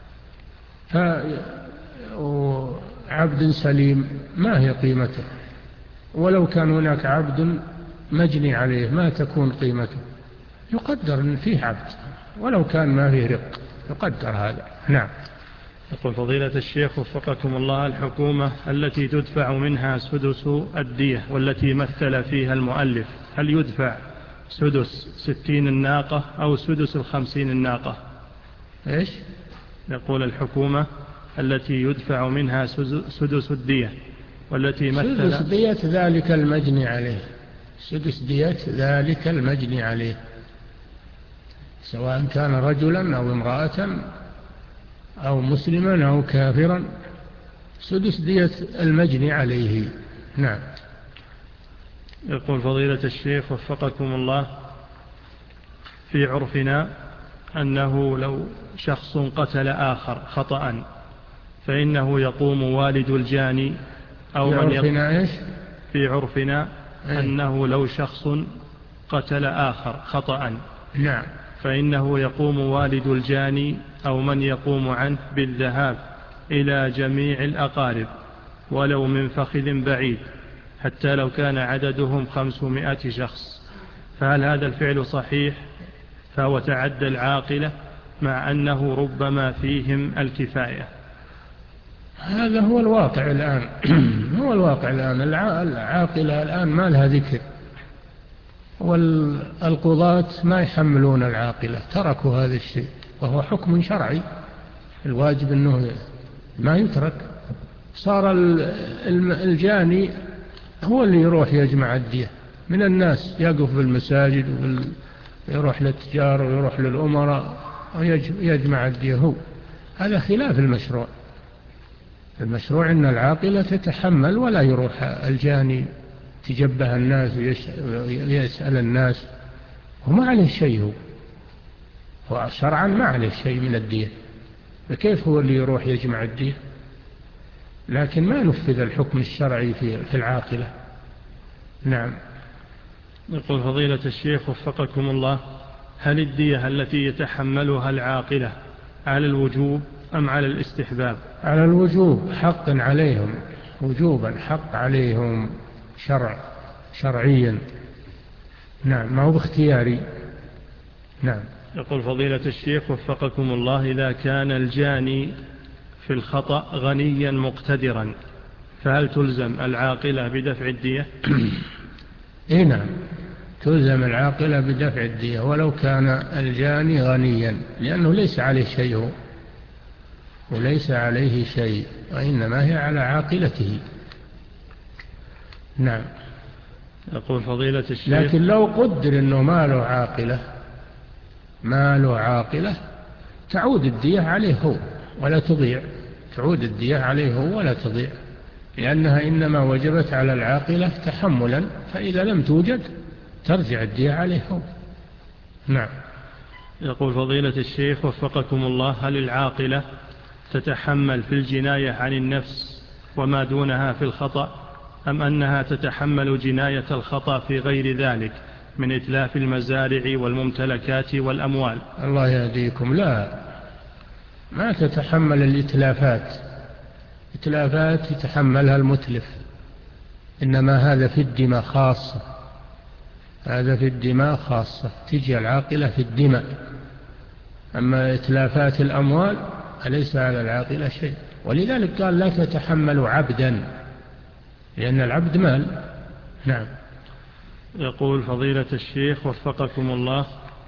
عبد سليم ما هي قيمته، ولو كان هناك عبد مجني عليه ما تكون قيمته، يقدر أن فيه عبد ولو كان ما فيه رق، يقدر هذا. نعم. يقول فضيلة الشيخ وفقكم الله، الحكومة التي تدفع منها سدس الدية والتي مثل فيها المؤلف، هل يدفع سدس ستين الناقة أو سدس الخمسين الناقة؟ إيش؟ يقول الحكومة التي يدفع منها سدس الدية والتي مثل سدس دية ذلك المجني عليه، سدس دية ذلك المجني عليه، سواء كان رجلا أو امرأة أو مسلما أو كافرا، سدس دية المجني عليه. نعم. يقول فضيلة الشيخ وفقكم الله، في عرفنا أنه لو شخص قتل آخر خطأ فإنه يقوم والد الجاني أو في من عرفنا إيش؟ في عرفنا إيه؟ أنه لو شخص قتل آخر خطأ نعم، فإنه يقوم والد الجاني أو من يقوم عنه بالذهاب إلى جميع الأقارب ولو من فخذ بعيد حتى لو كان عددهم خمسمائة شخص، فهل هذا الفعل صحيح فهو تعدى العاقلة مع أنه ربما فيهم الكفاية؟ هذا هو الواقع الآن. هو الواقع الآن، العاقلة الآن ما لها ذكر، والقضاة ما يحملون العاقلة، تركوا هذا الشيء وهو حكم شرعي، الواجب أنه ما يترك. صار الجاني هو اللي يروح يجمع الدية من الناس، يقف بالمساجد ويروح للتجار ويروح للأمراء ويجمع الدية هو. هذا خلاف المشروع. المشروع أن العاقلة تتحمل ولا يروح الجاني تجبه الناس ويسأل الناس، وما عليه شيء، هو شرعا ما عليه شيء من الدية، فكيف هو اللي يروح يجمع الدية؟ لكن ما نفذ الحكم الشرعي في العاقلة. نعم. يقول فضيلة الشيخ وفقكم الله، هل الدية التي يتحملها العاقلة على الوجوب أم على الاستحباب؟ على الوجوب، حق عليهم، وجوبا حق عليهم شرع شرعيا. نعم، ما هو باختياري. نعم. يقول فضيلة الشيخ وفقكم الله، إذا كان الجاني في الخطأ غنيا مقتدرا فهل تلزم العاقلة بدفع الدية؟ إيه نعم، تلزم العاقلة بدفع الدية ولو كان الجاني غنيا، لأنه ليس عليه شيء، وليس عليه شيء، وإنما هي على عاقلته. نعم. يقول فضيلة الشيخ، لكن لو قدر أنه ما له عاقلة، ما له عاقلة، تعود الدية عليه هو ولا تضيع، تعود الدية عليه هو ولا تضيع، لأنها إنما وجبت على العاقلة تحملا، فإذا لم توجد ترجع الدية عليه هو. نعم. يقول فضيلة الشيخ وفقكم الله، هل العاقلة تتحمل في الجناية عن النفس وما دونها في الخطأ، أم أنها تتحمل جناية الخطأ في غير ذلك من إتلاف المزارع والممتلكات والأموال؟ الله يهديكم، لا، ما تتحمل الإتلافات، إتلافات يتحملها المتلف، إنما هذا في الدماء خاصة، هذا في الدماء خاصة، تجي العاقلة في الدماء. أما إتلافات الأموال أليس على العاقلة شيء، ولذلك قال لا تتحمل عبدا، لأن العبد مال. نعم. يقول فضيلة الشيخ وفقكم الله،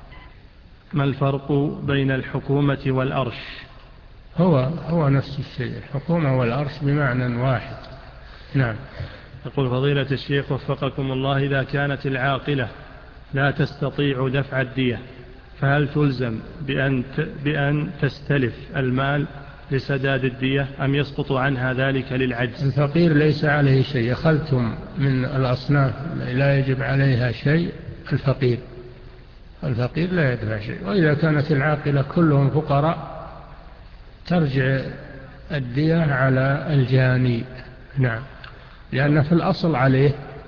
ما الفرق بين الحكومة والأرش؟ هو هو نفس الشيء، الحكومة والأرش بمعنى واحد. نعم. يقول فضيلة الشيخ وفقكم الله، إذا كانت العاقلة لا تستطيع دفع الدية فهل تلزم بأن بأن تستلف المال لسداد الدية أم يسقط عنها ذلك للعجز؟ الفقير ليس عليه شيء، أخذتم من الأصناف لا يجب عليها شيء، الفقير الفقير لا يدفع شيء. وإذا كانت العاقلة كلهم فقراء ترجع الدية على الجاني. نعم، لأن في الأصل عليه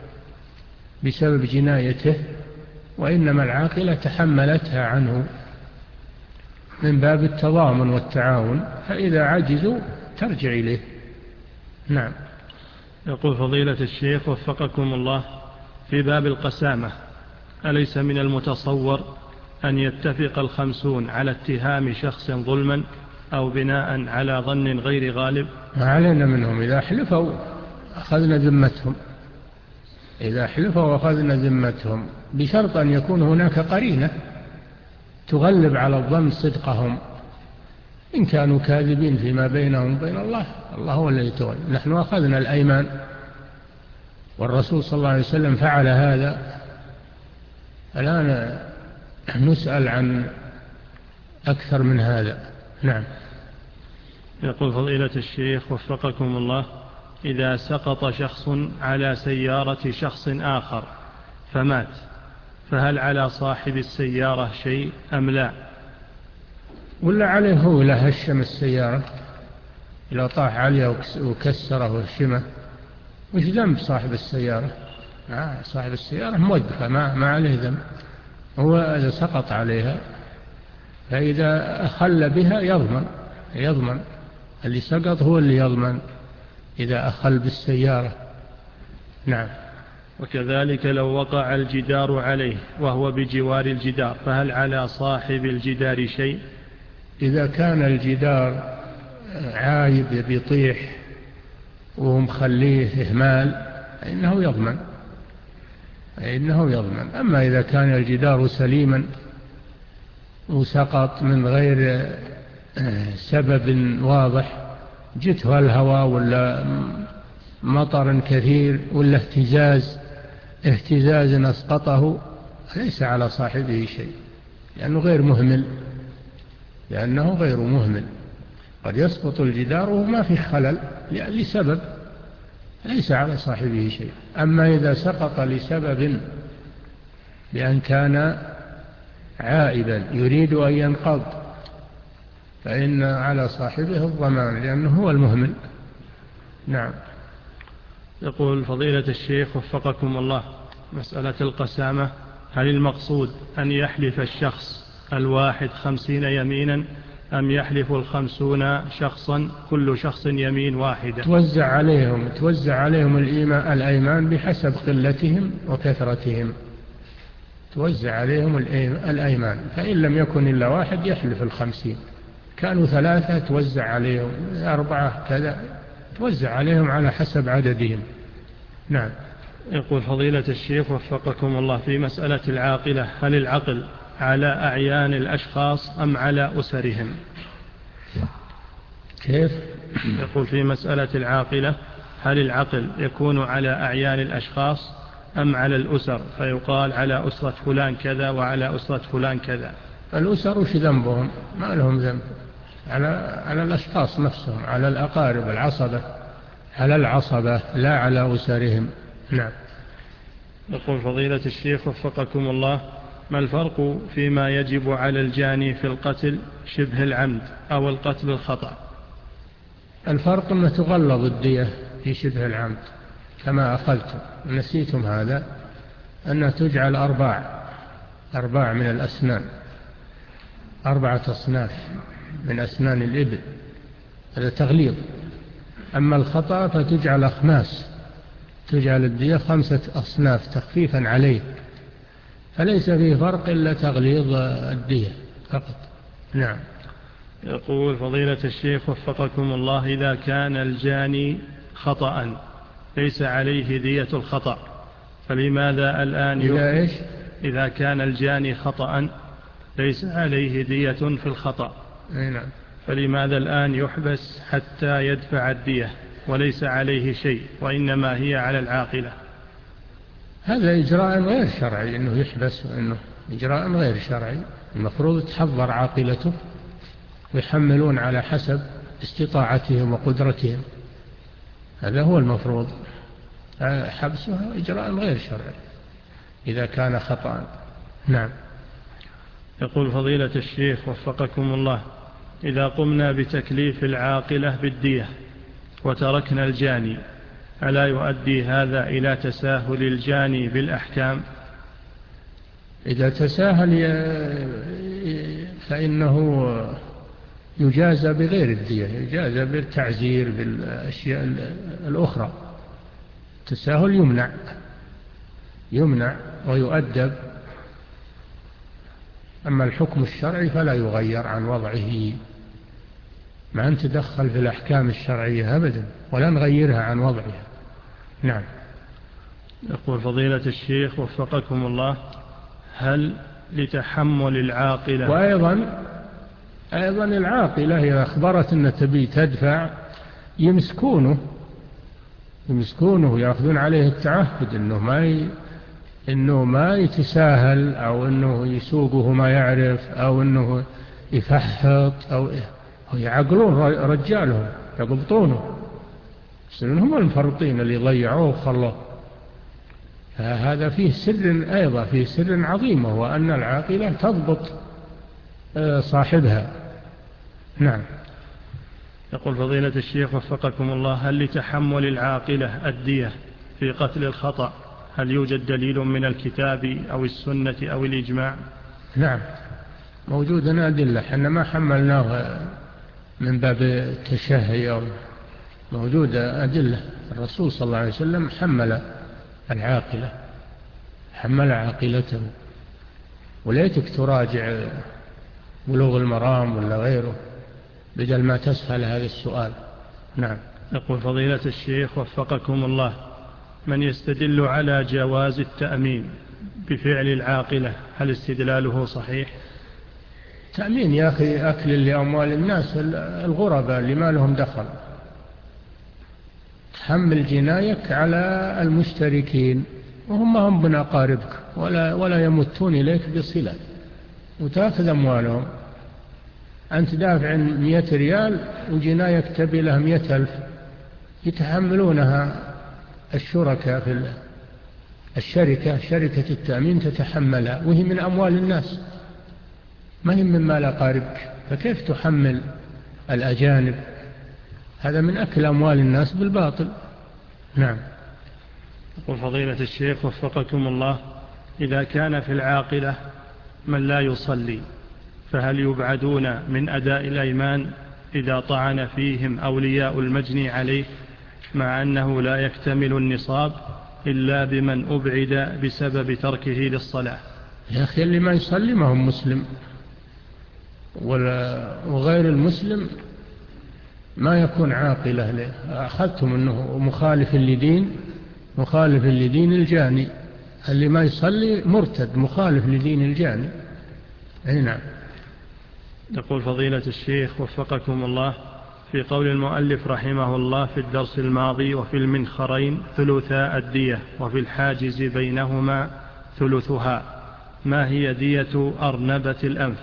بسبب جنايته، وإنما العاقلة تحملتها عنه من باب التضامن والتعاون، فإذا عجزوا ترجع إليه. نعم. يقول فضيلة الشيخ وفقكم الله، في باب القسامة أليس من المتصور أن يتفق الخمسون على اتهام شخص ظلما أو بناء على ظن غير غالب؟ ما علينا منهم، إذا حلفوا أخذنا ذمتهم، إذا حلفوا أخذنا ذمتهم، بشرط أن يكون هناك قرينة تغلب على الظن صدقهم. إن كانوا كاذبين فيما بينهم وبين الله، الله هو الذي يتولى. نحن أخذنا الأيمان، والرسول صلى الله عليه وسلم فعل هذا. الآن نسأل عن أكثر من هذا. نعم. يقول فضيلة الشيخ وفقكم الله: إذا سقط شخص على سيارة شخص آخر فمات، فهل على صاحب السيارة شيء أم لا؟ ولا عليه هو له هشم السيارة، إذا طاح عليه وكسره وهشمه، وش ذنب صاحب السيارة؟ آه صاحب السيارة موقفة، ما, ما عليه ذنب، هو إذا سقط عليها، فإذا أخل بها يضمن يضمن اللي سقط هو اللي يضمن إذا أخل بالسيارة. نعم. وكذلك لو وقع الجدار عليه وهو بجوار الجدار، فهل على صاحب الجدار شيء؟ إذا كان الجدار عايب بيطيح وهو مخليه إهمال إنه يضمن إنه يضمن أما إذا كان الجدار سليما وسقط من غير سبب واضح، جته الهواء ولا مطر كثير ولا اهتزاز اهتزاز أسقطه، ليس على صاحبه شيء، لأنه غير مهمل لأنه غير مهمل قد يسقط الجدار وما في خلل لسبب، ليس على صاحبه شيء. أما إذا سقط لسبب بأن كان عائبا يريد أن ينقض، فإن على صاحبه الضمان لأنه هو المهمل. نعم. يقول فضيلة الشيخ وفقكم الله: مسألة القسامة، هل المقصود أن يحلف الشخص الواحد خمسين يمينا أم يحلف الخمسون شخصا كل شخص يمين واحدة؟ توزع عليهم توزع عليهم الأيمان بحسب قلتهم وكثرتهم، توزع عليهم الأيمان، فإن لم يكن إلا واحد يحلف الخمسين، كانوا ثلاثة توزع عليهم، أربعة كذا، توزع عليهم على حسب عددهم. نعم. يقول فضيلة الشيخ وفقكم الله: في مسألة العاقلة، هل العقل على أعيان الأشخاص أم على أسرهم؟ كيف؟ يقول في مسألة العاقلة، هل العقل يكون على أعيان الأشخاص أم على الأسر، فيقال على أسرة فلان كذا وعلى أسرة فلان كذا؟ الأسر وش ذنبهم؟ ما لهم ذنب، على على الأشخاص نفسهم، على الأقارب العصبة، على العصبة لا على أسرهم. نعم. يقول فضيلة الشيخ وفقكم الله: ما الفرق فيما يجب على الجاني في القتل شبه العمد أو القتل الخطأ؟ الفرق أنه تغلظ الدية في شبه العمد كما أخذتم، نسيتم هذا، أنها تجعل أرباع أرباع من الأسنان، أربعة أصناف من أسنان الإبل، هذا تغليظ. أما الخطأ فتجعل أخماس، تجعل الدية خمسة أصناف تخفيفا عليه، فليس فيه فرق إلا تغليظ الدية فقط. نعم. يقول فضيلة الشيخ وفقكم الله: إذا كان الجاني خطأ ليس عليه دية الخطأ، فلماذا الآن إذا إيش؟ إذا كان الجاني خطأ ليس عليه دية في الخطأ، نعم، فلماذا الآن يحبس حتى يدفع الدية وليس عليه شيء وإنما هي على العاقلة؟ هذا إجراء غير شرعي، إنه يحبس، إنه إجراء غير شرعي، المفروض تحضر عاقلته ويحملون على حسب استطاعتهم وقدرتهم، هذا هو المفروض. حبسها إجراء غير شرعي إذا كان خطأ. نعم. يقول فضيلة الشيخ وفقكم الله: إذا قمنا بتكليف العاقلة بالدية وتركنا الجاني، ألا يؤدي هذا إلى تساهل الجاني بالأحكام؟ إذا تساهل فإنه يجازى بغير الدية، يجازى بالتعزير بالأشياء الأخرى. التساهل يمنع يمنع ويؤدب، أما الحكم الشرعي فلا يغير عن وضعه. ما نتدخل في الأحكام الشرعية أبدا ولا نغيرها عن وضعها. نعم. يقول فضيلة الشيخ وفقكم الله: هل لتحمل العاقلة وأيضا أيضا العاقلة إذا أخبرت أن تبي تدفع يمسكونه يمسكونه يأخذون عليه التعهد أنه ما ي... أنه ما يتساهل أو أنه يسوقه ما يعرف أو أنه يفحط أو يعقلون رجالهم يقبطونه يصيرون هم المفرطين اللي ضيعوه وخلوه. فهذا فيه سر أيضا فيه سر عظيم وهو أن العاقلة تضبط صاحبها. نعم. يقول فضيلة الشيخ وفقكم الله: هل لتحمل العاقلة الدية في قتل الخطأ هل يوجد دليل من الكتاب أو السنة أو الإجماع؟ نعم موجودة أدلة، حنا ما حملناه من باب التشهي أو موجودة أدلة. الرسول صلى الله عليه وسلم حمل العاقلة حمل عاقلته، وليتك تراجع بلوغ المرام ولا غيره بدل ما تسأل هذا السؤال. نعم. يقول فضيلة الشيخ وفقكم الله: من يستدل على جواز التأمين بفعل العاقلة هل استدلاله صحيح؟ تأمين يا أخي أكل لأموال الناس الغرباء اللي ما لهم دخل، تحمل جنايك على المشتركين وهم هم من أقاربك ولا, ولا يمتون إليك بصلة وتأخذ أموالهم. أنت دافع عن مئة ريال وجنايك تبي لها مئة ألف يتحملونها الشركاء في الشركة شركة التأمين تتحملها وهي من أموال الناس ما هي من مال أقاربك، فكيف تحمل الأجانب؟ هذا من أكل أموال الناس بالباطل. نعم. يقول فضيلة الشيخ وفقكم الله: إذا كان في العاقلة من لا يصلي فهل يبعدون من أداء الأيمان إذا طعن فيهم أولياء المجني عليه مع أنه لا يكتمل النصاب إلا بمن أبعد بسبب تركه للصلاة؟ يا أخي اللي ما يصلي ما هم مسلم، وغير المسلم ما يكون عاقلة له. أخذتم أنه مخالف لدين مخالف لدين الجاني، اللي ما يصلي مرتد مخالف لدين الجاني. أي نعم. يقول فضيلة الشيخ وفقكم الله: في قول المؤلف رحمه الله في الدرس الماضي: وفي المنخرين ثلثاء الدية وفي الحاجز بينهما ثلثها، ما هي دية أرنبة الأنف؟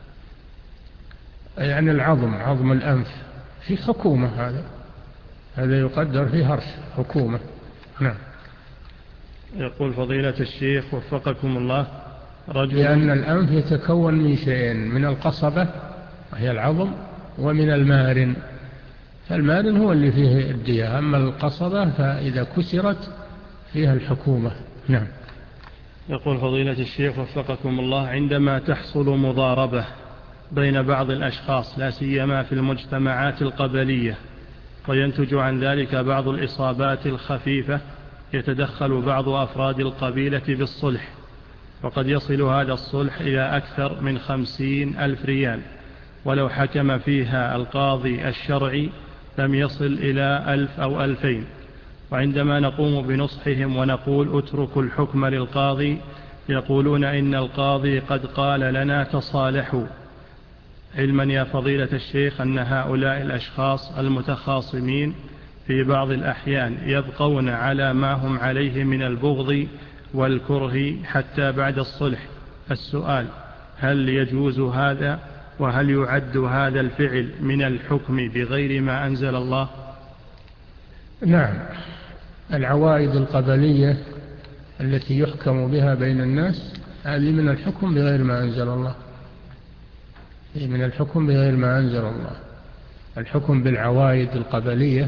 يعني العظم عظم الأنف في حكومة، هذا هذا يقدر في هرش حكومة. نعم. يقول فضيلة الشيخ وفقكم الله: رجل لأن الأنف يتكون من شيئين، من القصبة وهي العظم ومن المارن، فالمارن هو اللي فيه الدية، أما القصبة فإذا كسرت فيها الحكومة. نعم. يقول فضيلة الشيخ وفقكم الله: عندما تحصل مضاربة بين بعض الأشخاص لا سيما في المجتمعات القبلية وينتج عن ذلك بعض الإصابات الخفيفة، يتدخل بعض أفراد القبيلة بالصلح، وقد يصل هذا الصلح إلى أكثر من خمسين ألف ريال، ولو حكم فيها القاضي الشرعي لم يصل إلى ألف أو ألفين. وعندما نقوم بنصحهم ونقول اتركوا الحكم للقاضي يقولون إن القاضي قد قال لنا تصالحوا، علما يا فضيلة الشيخ أن هؤلاء الأشخاص المتخاصمين في بعض الأحيان يبقون على ما هم عليه من البغض والكره حتى بعد الصلح. السؤال: هل يجوز هذا؟ وهل يعد هذا الفعل من الحكم بغير ما أنزل الله؟ نعم. العوائد القبلية التي يحكم بها بين الناس هذه من الحكم بغير ما أنزل الله، من الحكم بغير ما أنزل الله. الحكم بالعوائد القبلية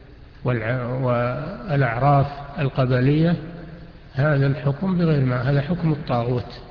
والأعراف القبلية هذا الحكم بغير ما، هذا حكم الطاغوت.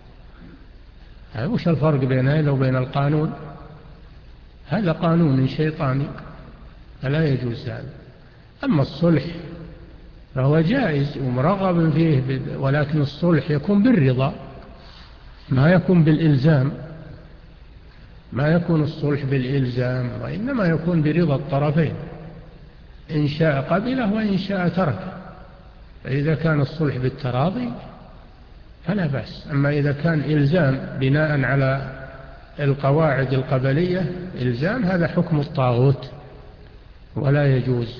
وش الفرق بين هذا وبين القانون؟ هذا قانون شيطاني فلا يجوز هذا. أما الصلح فهو جائز ومرغب فيه، ولكن الصلح يكون بالرضا ما يكون بالإلزام ما يكون الصلح بالإلزام، وإنما يكون برضا الطرفين، إن شاء قبله وإن شاء تركه. فإذا كان الصلح بالتراضي فلا بأس. أما إذا كان إلزام بناء على القواعد القبلية إلزام، هذا حكم الطاغوت ولا يجوز.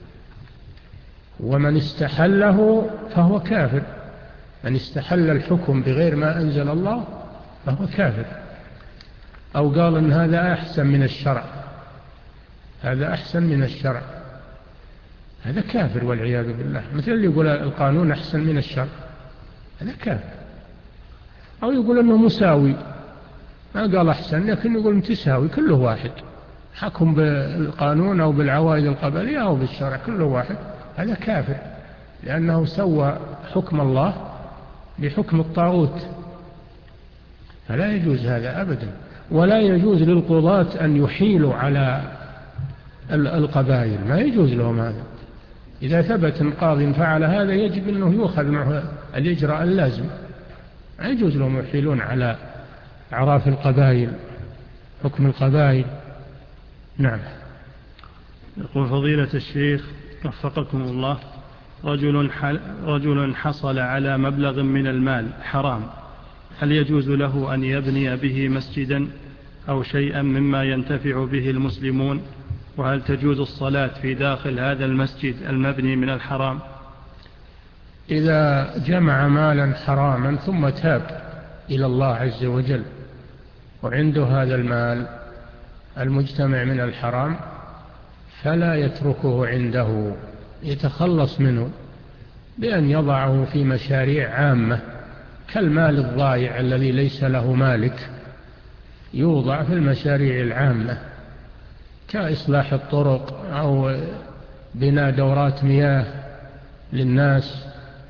ومن استحله فهو كافر. من استحل الحكم بغير ما أنزل الله فهو كافر، أو قال إن هذا أحسن من الشرع، هذا أحسن من الشرع، هذا كافر والعياذ بالله. مثل اللي يقول القانون أحسن من الشرع، هذا كافر. أو يقول أنه مساوي، ما قال أحسن لكن يقول متساوي، كله واحد، حكم بالقانون أو بالعوائد القبلية أو بالشرع كله واحد، هذا كافر، لأنه سوى حكم الله بحكم الطاغوت، فلا يجوز هذا أبدا. ولا يجوز للقضاة أن يحيلوا على القبائل، ما يجوز لهم هذا. إذا ثبت إن قاض فعل هذا يجب أنه يؤخذ معه الإجراء اللازم، ما يجوز لهم يحيلون على أعراف القبائل، حكم القبائل. نعم. يقول فضيلة الشيخ وفقكم الله: رجل, رجل حصل على مبلغ من المال حرام، هل يجوز له أن يبني به مسجدا أو شيئا مما ينتفع به المسلمون؟ وهل تجوز الصلاة في داخل هذا المسجد المبني من الحرام؟ إذا جمع مالا حراما ثم تاب إلى الله عز وجل وعنده هذا المال المجتمع من الحرام، فلا يتركه عنده، يتخلص منه بأن يضعه في مشاريع عامة، كالمال الضائع الذي ليس له مالك، يوضع في المشاريع العامة كإصلاح الطرق أو بناء دورات مياه للناس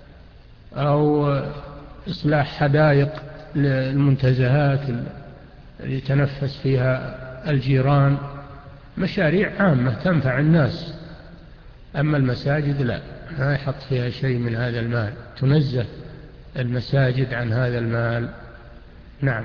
أو إصلاح حدائق للمنتزهات اللي يتنفس فيها الجيران، مشاريع عامة تنفع الناس. أما المساجد لا، ما يحط فيها شيء من هذا المال، تنزه المساجد عن هذا المال. نعم.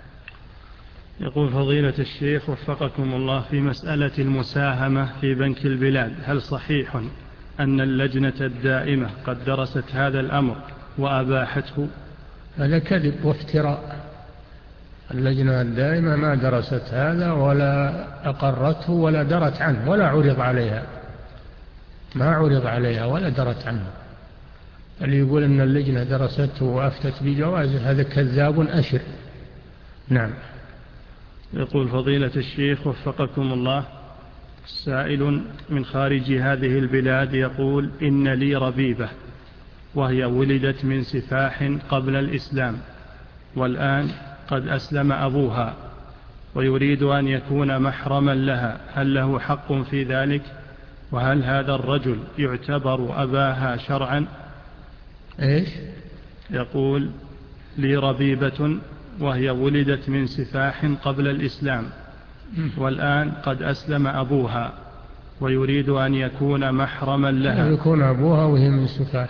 يقول فضيلة الشيخ وفقكم الله: في مسألة المساهمة في بنك البلاد، هل صحيح أن اللجنة الدائمة قد درست هذا الأمر وأباحته؟ هذا كذب وافتراء. اللجنة الدائمة ما درست هذا ولا أقرته ولا درت عنه ولا عرض عليها، ما عرض عليها ولا درت عنه. اللي يقول أن اللجنة درسته وأفتت بجوازه هذا كذاب أشر. نعم. يقول فضيلة الشيخ وفقكم الله: سائل من خارج هذه البلاد يقول: إن لي ربيبة وهي ولدت من سفاح قبل الإسلام، والآن قد أسلم أبوها، ويريد أن يكون محرما لها، هل له حق في ذلك؟ وهل هذا الرجل يعتبر أباها شرعا؟ إيش؟ يقول: لي ربيبة وهي ولدت من سفاح قبل الإسلام، والآن قد أسلم أبوها، ويريد أن يكون محرما لها. يكون أبوها وهي من سفاح،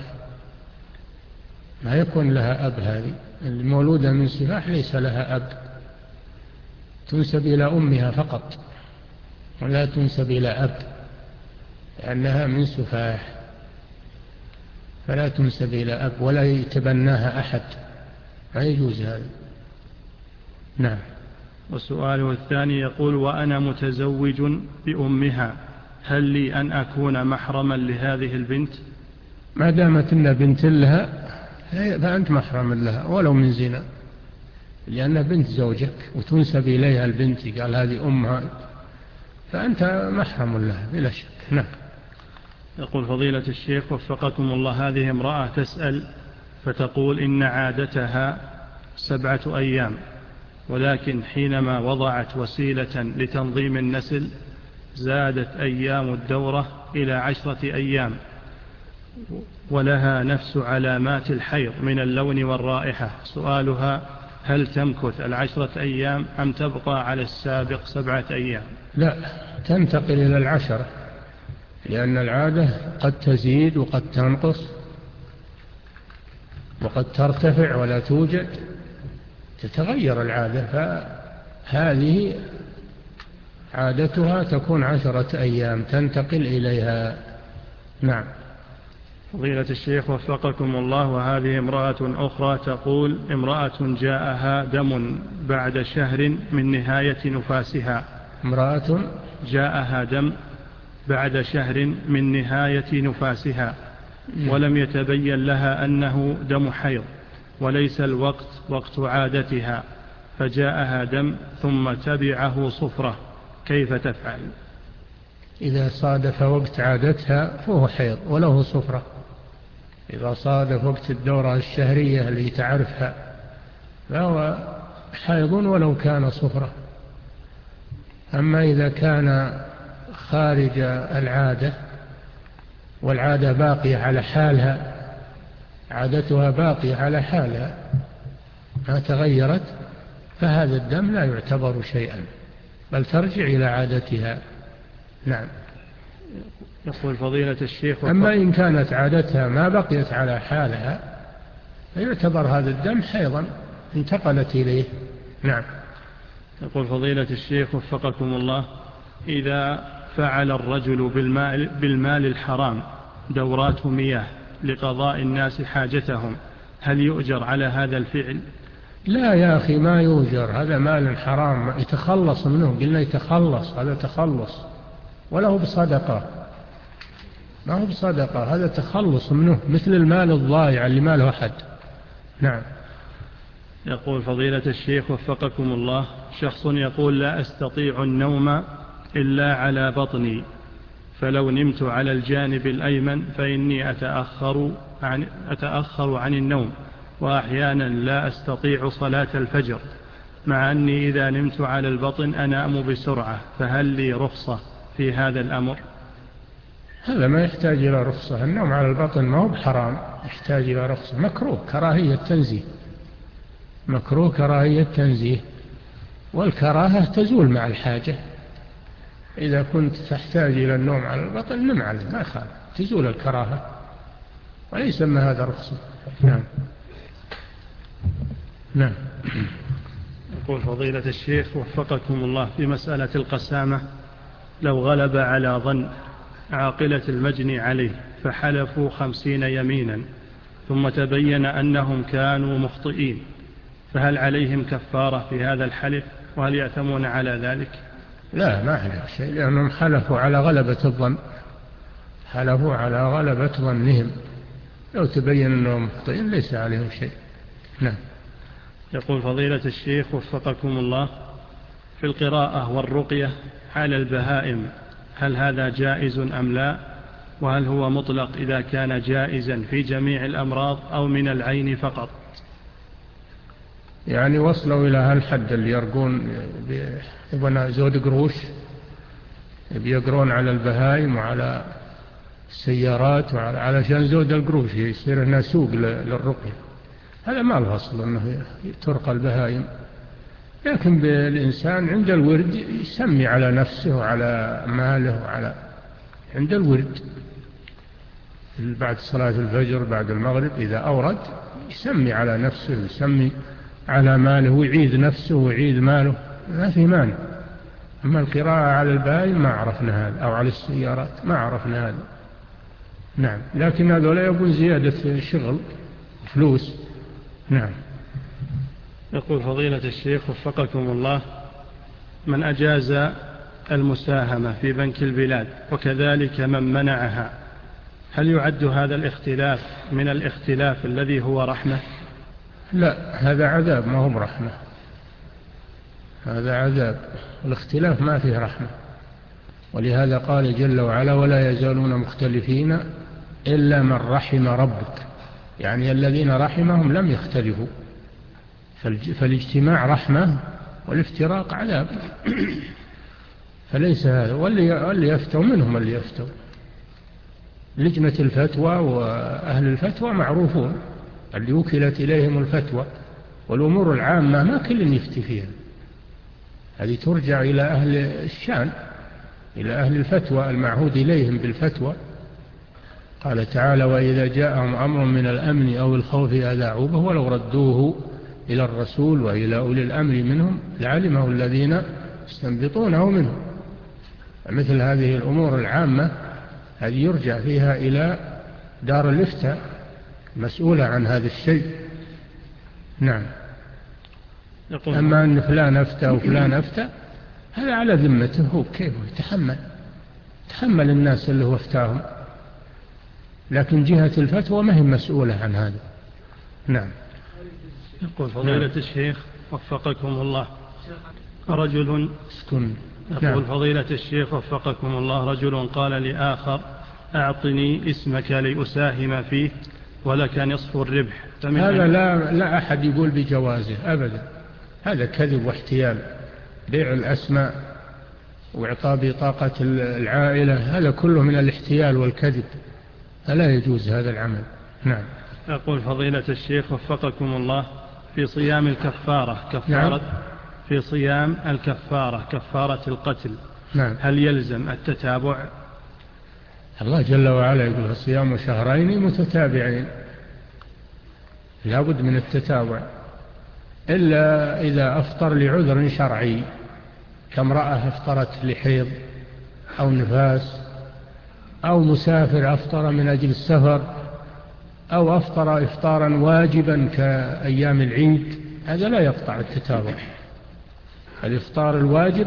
ما يكون لها أب. هذه المولودة من سفاح ليس لها أب، تنسب إلى أمها فقط ولا تنسب إلى أب، لأنها من سفاح فلا تنسب إلى أب ولا يتبناها أحد، ما يجوز هذا. نعم. وسؤاله الثاني يقول: وأنا متزوج بأمها، هل لي أن أكون محرما لهذه البنت؟ ما دامت إن بنت لها فأنت محرم لها ولو من زنا، لأن بنت زوجك وتنسب إليها البنت، قال هذه أمها، فأنت محرم لها بلا شك. نعم. يقول فضيلة الشيخ وفقكم الله: هذه امرأة تسأل فتقول إن عادتها سبعة أيام، ولكن حينما وضعت وسيلة لتنظيم النسل زادت أيام الدورة إلى عشرة أيام، ولها نفس علامات الحيض من اللون والرائحة. سؤالها: هل تمكث العشرة أيام أم تبقى على السابق سبعة أيام؟ لا، تنتقل إلى العشرة، لأن العادة قد تزيد وقد تنقص وقد ترتفع ولا توجد، تتغير العادة، هذه عادتها تكون عشرة أيام تنتقل إليها. نعم. فضيلة الشيخ وفقكم الله، وهذه امرأة أخرى تقول: امرأة جاءها دم بعد شهر من نهاية نفاسها. امرأة جاءها دم بعد شهر من نهاية نفاسها، ولم يتبين لها أنه دم حيض وليس الوقت وقت عادتها، فجاءها دم ثم تبعه صفرة، كيف تفعل؟ إذا صادف وقت عادتها فهو حيض وله صفرة. إذا صادف وقت الدورة الشهرية اللي تعرفها فهو حيض ولو كان صفرة. أما إذا كان خارج العادة والعادة باقية على حالها، عادتها باقية على حالها ما تغيرت، فهذا الدم لا يعتبر شيئا بل ترجع إلى عادتها. نعم. يقول فضيلة الشيخ: أما إن كانت عادتها ما بقيت على حالها فيعتبر هذا الدم حيضا انتقلت إليه. نعم. يقول فضيلة الشيخ وفقكم الله: إذا فعل الرجل بالمال, بالمال الحرام دورات مياه لقضاء الناس حاجتهم، هل يؤجر على هذا الفعل؟ لا يا أخي، ما يؤجر، هذا مال حرام يتخلص منه. قلنا يتخلص، هذا تخلص وله بصدقة، ما هو بصدقة، هذا تخلص منه مثل المال الضائع اللي ما له أحد. نعم. يقول فضيلة الشيخ وفقكم الله: شخص يقول: لا أستطيع النوم إلا على بطني، فلو نمت على الجانب الأيمن فإني أتأخر عن, أتأخر عن النوم، وأحيانا لا أستطيع صلاة الفجر، مع أني إذا نمت على البطن أنام بسرعة، فهل لي رخصة في هذا الأمر؟ هذا ما يحتاج إلى رخصة، النوم على البطن ما هو بحرام يحتاج إلى رخصة، مكروه كراهية تنزيه، مكروه كراهية تنزيه، والكراهة تزول مع الحاجة. إذا كنت تحتاج إلى النوم على البطن نم عليه ما خالف، تزول الكراهة وليس ما هذا رخصة. نعم. نعم. يقول فضيلة الشيخ وفقكم الله: في مسألة القسامة، لو غلب على ظن عاقلة المجني عليه فحلفوا خمسين يمينا ثم تبين أنهم كانوا مخطئين، فهل عليهم كفارة في هذا الحلف، وهل يأثمون على ذلك؟ لا، ما عليهم شيء، لأنهم حلفوا على غلبة الظن، حلفوا على غلبة ظنهم، لو تبين أنهم مخطئين ليس عليهم شيء. نعم. يقول فضيلة الشيخ وفقكم الله: في القراءة والرقية على البهائم، هل هذا جائز أم لا؟ وهل هو مطلق إذا كان جائزا في جميع الأمراض أو من العين فقط؟ يعني وصلوا إلى هالحد اللي يرقون يبنى زود قروش، يقرون على البهائم وعلى السيارات وعلى علشان زود القروش يصير هنا سوق للرقية، هذا ما له أصل أنه ترقى البهائم، لكن بالإنسان عند الورد يسمي على نفسه وعلى ماله وعلى عند الورد بعد صلاة الفجر بعد المغرب إذا أورد يسمي على نفسه يسمي على ماله ويعيد نفسه ويعيد ماله، ما في مانع. أما القراءة على البهائم ما عرفنا هذا، أو على السيارات ما عرفنا هذا. نعم. لكن هذا لا يكون زيادة شغل فلوس. نعم. يقول فضيلة الشيخ وفقكم الله: من أجاز المساهمة في بنك البلاد وكذلك من منعها، هل يعد هذا الاختلاف من الاختلاف الذي هو رحمة؟ لا، هذا عذاب ما هو برحمة، هذا عذاب، الاختلاف ما فيه رحمة، ولهذا قال جل وعلا: ولا يزالون مختلفين إلا من رحم ربك، يعني الذين رحمهم لم يختلفوا، فالاجتماع رحمة والافتراق عذاب. فليس هذا، واللي يفتوا منهم اللي يفتوا، لجنة الفتوى وأهل الفتوى معروفون اللي وكلت إليهم الفتوى، والأمور العامة ما كل يفتي فيها، هذه ترجع إلى أهل الشان، إلى أهل الفتوى المعهود إليهم بالفتوى. قال تعالى: وإذا جاءهم أمر من الأمن أو الخوف أذاعوا به ولو ردوه إلى الرسول وإلى أولي الأمر منهم لعلمه الذين يستنبطونه منهم. مثل هذه الأمور العامة هذه يرجع فيها إلى دار الإفتاء مسؤولة عن هذا الشيء. نعم. أما أن فلان أفتى وفلان أفتى هذا على ذمته هو، كيف يتحمل تحمل الناس اللي هو افتاهم، لكن جهة الفتوى ما هي مسؤولة عن هذا. نعم. يقول فضيلة نعم. الشيخ وفقكم الله، رجل اسكن. يقول نعم. فضيلة الشيخ وفقكم الله، رجل قال لآخر أعطني اسمك لأساهم فيه ولك نصف الربح. هذا لا, لا أحد يقول بجوازه أبدا، هذا كذب واحتيال. بيع الأسماء وإعطاء بطاقة العائلة هذا كله من الاحتيال والكذب، فلا يجوز هذا العمل. نعم. يقول فضيلة الشيخ وفقكم الله، في صيام الكفارة كفارة نعم. في صيام الكفارة كفارة القتل نعم. هل يلزم التتابع؟ الله جل وعلا يقول صيام شهرين متتابعين، لا بد من التتابع، إلا إذا أفطر لعذر شرعي كامرأة أفطرت لحيض أو نفاس، أو مسافر أفطر من أجل السفر، أو أفطر إفطارا واجبا كأيام العيد، هذا لا يقطع التتابع. الإفطار الواجب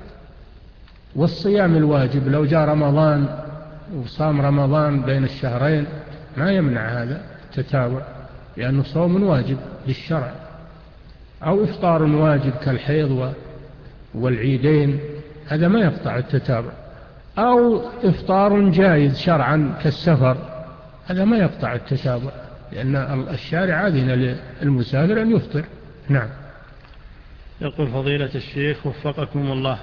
والصيام الواجب لو جاء رمضان وصام رمضان بين الشهرين ما يمنع هذا التتابع، لأنه صوم واجب للشرع، أو إفطار واجب كالحيض والعيدين، هذا ما يقطع التتابع، أو إفطار جائز شرعا كالسفر، هذا ما يقطع التتابع، لأن الشارع أذن للمسافر أن يفطر. نعم. يقول فضيلة الشيخ وفقكم الله،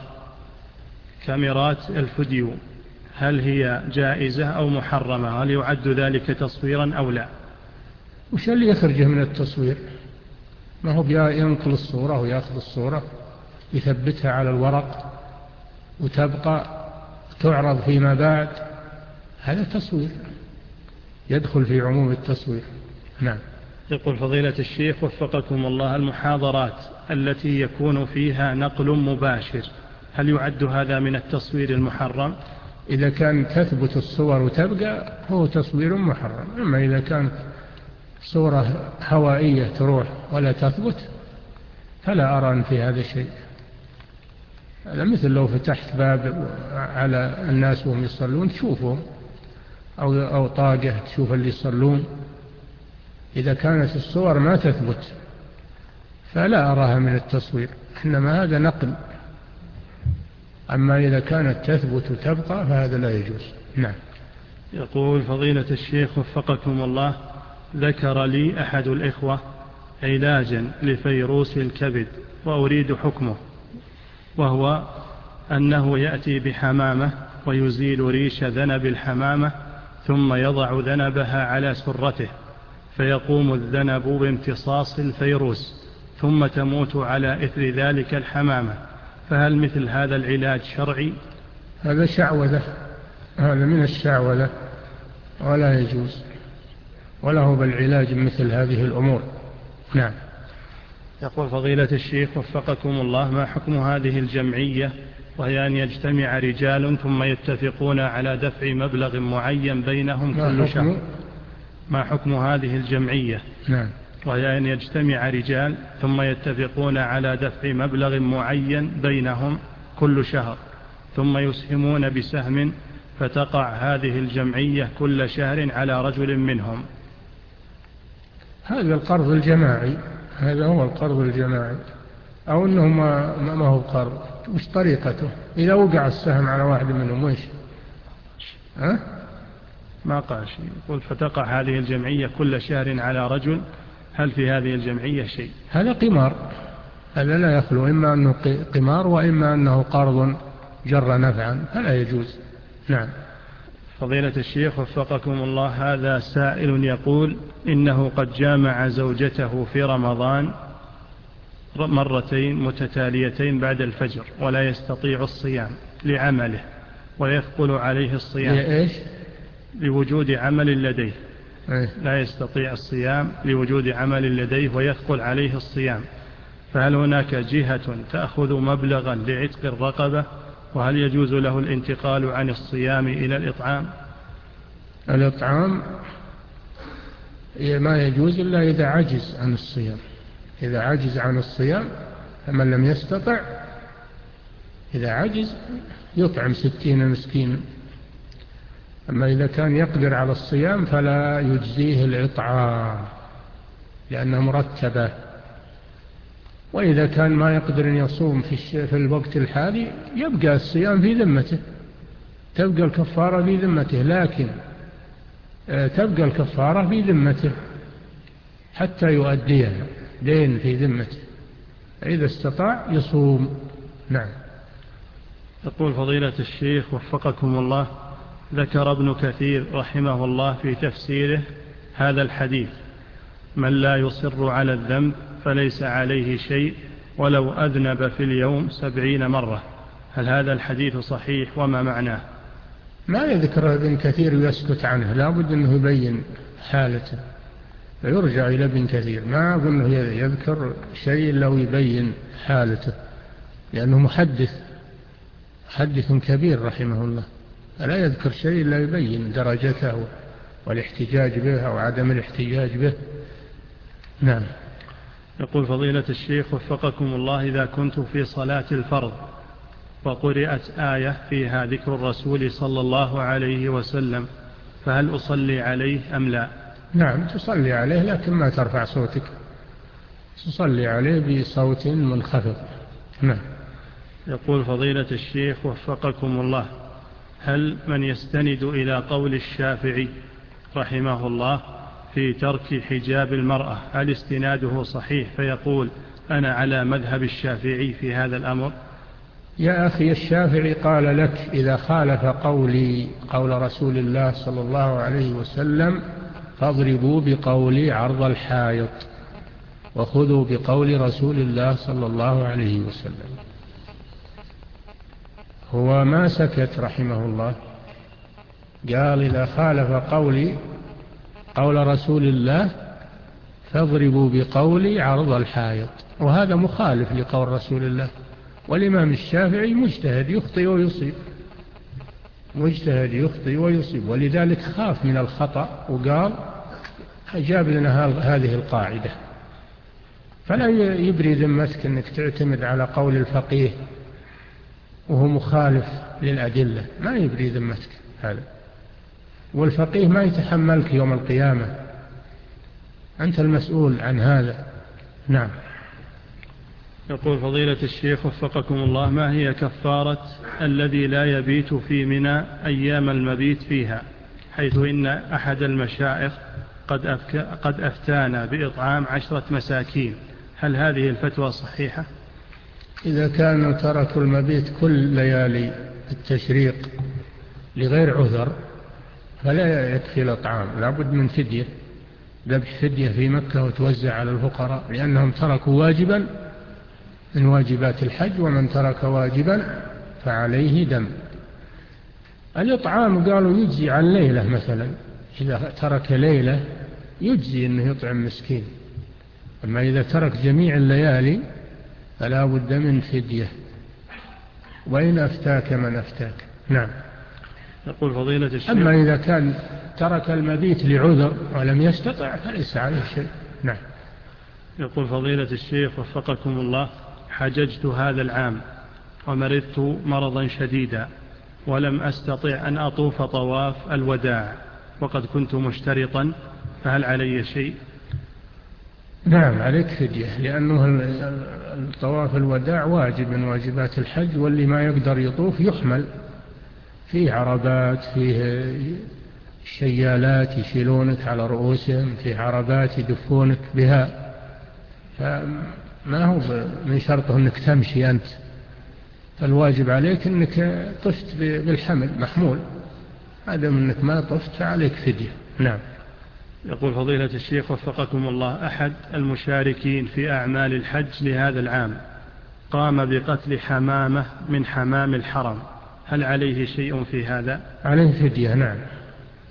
كاميرات الفيديو هل هي جائزة أو محرمة؟ هل يعد ذلك تصويرا أو لا؟ وش اللي يخرجه من التصوير؟ ما هو ينقل الصورة ويأخذ الصورة يثبتها على الورق وتبقى تعرض فيما بعد، هذا تصوير يدخل في عموم التصوير. نعم. يقول فضيلة الشيخ وفقكم الله، المحاضرات التي يكون فيها نقل مباشر هل يعد هذا من التصوير المحرم؟ إذا كان تثبت الصور وتبقى هو تصوير محرم، أما إذا كانت صورة هوائية تروح ولا تثبت فلا أرى أن في هذا شيء. هذا مثل لو فتحت باب على الناس وهم يصلون تشوفهم، أو, أو طاقة تشوف اللي يصلون، إذا كانت الصور ما تثبت فلا أراها من التصوير، إنما هذا نقل. أما إذا كانت تثبت وتبقى فهذا لا يجوز. نعم. يقول فضيلة الشيخ وفقكم الله، ذكر لي أحد الإخوة علاجا لفيروس الكبد وأريد حكمه، وهو أنه يأتي بحمامة ويزيل ريش ذنب الحمامة ثم يضع ذنبها على سرته فيقوم الذنب بامتصاص الفيروس ثم تموت على إثر ذلك الحمامة، فهل مثل هذا العلاج شرعي؟ هذا شعوذة، هذا من الشعوذة ولا يجوز، ولا هو بالعلاج مثل هذه الأمور. نعم. يقول فضيلة الشيخ وفقكم الله، ما حكم هذه الجمعية وهي أن يجتمع رجال ثم يتفقون على دفع مبلغ معين بينهم كل شهر؟ ما حكم هذه الجمعية؟ نعم. وهي أن يجتمع رجال ثم يتفقون على دفع مبلغ معين بينهم كل شهر ثم يسهمون بسهم فتقع هذه الجمعية كل شهر على رجل منهم. هذا القرض الجماعي، هذا هو القرض الجماعي، أو أنه ما, ما هو قرض. وش طريقته إذا وقع السهم على واحد منهم؟ وش ها؟ ما قال شيء. يقول فتقع هذه الجمعية كل شهر على رجل، هل في هذه الجمعية شيء؟ هذا قمار، هذا لا يخلو إما أنه قمار وإما أنه قرض جر نفعا، فلا يجوز. نعم. فضيلة الشيخ وفقكم الله، هذا سائل يقول إنه قد جامع زوجته في رمضان مرتين متتاليتين بعد الفجر ولا يستطيع الصيام لعمله ويثقل عليه الصيام. لإيش؟ لوجود عمل لديه. لا يستطيع الصيام لوجود عمل لديه ويثقل عليه الصيام، فهل هناك جهة تأخذ مبلغا لعتق الرقبة؟ وهل يجوز له الانتقال عن الصيام إلى الإطعام؟ الإطعام ما يجوز إلا إذا عجز عن الصيام. إذا عجز عن الصيام فمن لم يستطع إذا عجز يطعم ستين مسكينا. أما إذا كان يقدر على الصيام فلا يجزيه الإطعام لأنه مرتبة. وإذا كان ما يقدر أن يصوم في, في الوقت الحالي يبقى الصيام في ذمته، تبقى الكفارة في ذمته، لكن تبقى الكفارة في ذمته حتى يؤديها، دين في ذمته، إذا استطاع يصوم. نعم. يقول فضيلة الشيخ وفقكم الله، ذكر ابن كثير رحمه الله في تفسيره هذا الحديث: من لا يصر على الذنب فليس عليه شيء ولو أذنب في اليوم سبعين مرة. هل هذا الحديث صحيح وما معناه؟ ما يذكر ابن كثير ويسكت عنه، لا بد أنه يبين حالته، فيرجع إلى ابن كثير. ما أظنه يذكر شيء لو يبين حالته، لأنه محدث محدث كبير رحمه الله، فلا يذكر شيء إلا يبين درجته والاحتجاج به أو عدم الاحتجاج به. نعم. يقول فضيلة الشيخ وفقكم الله، إذا كنت في صلاة الفرض وقرأت آية فيها ذكر الرسول صلى الله عليه وسلم، فهل أصلي عليه أم لا؟ نعم تصلي عليه، لكن ما ترفع صوتك، تصلي عليه بصوت منخفض. نعم. يقول فضيلة الشيخ وفقكم الله، هل من يستند إلى قول الشافعي رحمه الله في ترك حجاب المرأة هل استناده صحيح فيقول أنا على مذهب الشافعي في هذا الأمر؟ يا أخي، الشافعي قال لك إذا خالف قولي قول رسول الله صلى الله عليه وسلم فاضربوا بقولي عرض الحائط وخذوا بقول رسول الله صلى الله عليه وسلم. هو ما سكت رحمه الله، قال إذا خالف قولي قول رسول الله فاضربوا بقولي عرض الحائط، وهذا مخالف لقول رسول الله. والإمام الشافعي مجتهد يخطئ ويصيب، مجتهد يخطئ ويصيب، ولذلك خاف من الخطأ وقال جاب لنا هذه القاعدة. فلا يبري ذمتك أنك تعتمد على قول الفقيه وهو مخالف للأدلة، ما يبري ذمتك هذا، والفقيه ما يتحملك يوم القيامة، أنت المسؤول عن هذا. نعم. يقول فضيلة الشيخ وفقكم الله، ما هي كفارة الذي لا يبيت في منى أيام المبيت فيها، حيث إن أحد المشايخ قد, أفك قد أفتانا بإطعام عشرة مساكين، هل هذه الفتوى صحيحة؟ إذا كانوا تركوا المبيت كل ليالي التشريق لغير عذر فلا يكفي الإطعام، لا بد من فدية، ذبح فدية في مكة وتوزع على الفقراء، لأنهم تركوا واجبا من واجبات الحج، ومن ترك واجبا فعليه دم. الإطعام قالوا يجزي عن ليلة مثلا، إذا ترك ليلة يجزي أنه يطعم مسكين، أما إذا ترك جميع الليالي فلا بد من فدية، وإن أفتاك من أفتاك. نعم. يقول فضيلة الشيخ، أما إذا كان ترك المبيت لعذر ولم يستطع فليس عليه شيء. نعم. يقول فضيلة الشيخ وفقكم الله، حججت هذا العام ومرضت مرضا شديدا ولم أستطع أن أطوف طواف الوداع وقد كنت مشترطا، فهل علي شيء؟ نعم عليك فدية، لأنه الطواف الوداع واجب من واجبات الحج، واللي ما يقدر يطوف يحمل فيه عربات، فيه شيالات يشيلونك على رؤوسهم، فيه عربات يدفونك بها، فما هو من شرطه أنك تمشي أنت، فالواجب عليك أنك طفت بالحمل محمول، هذا منك ما طفت فعليك فدية. نعم. يقول فضيلة الشيخ وفقكم الله، أحد المشاركين في أعمال الحج لهذا العام قام بقتل حمامة من حمام الحرم، هل عليه شيء في هذا؟ عليه فدية. نعم.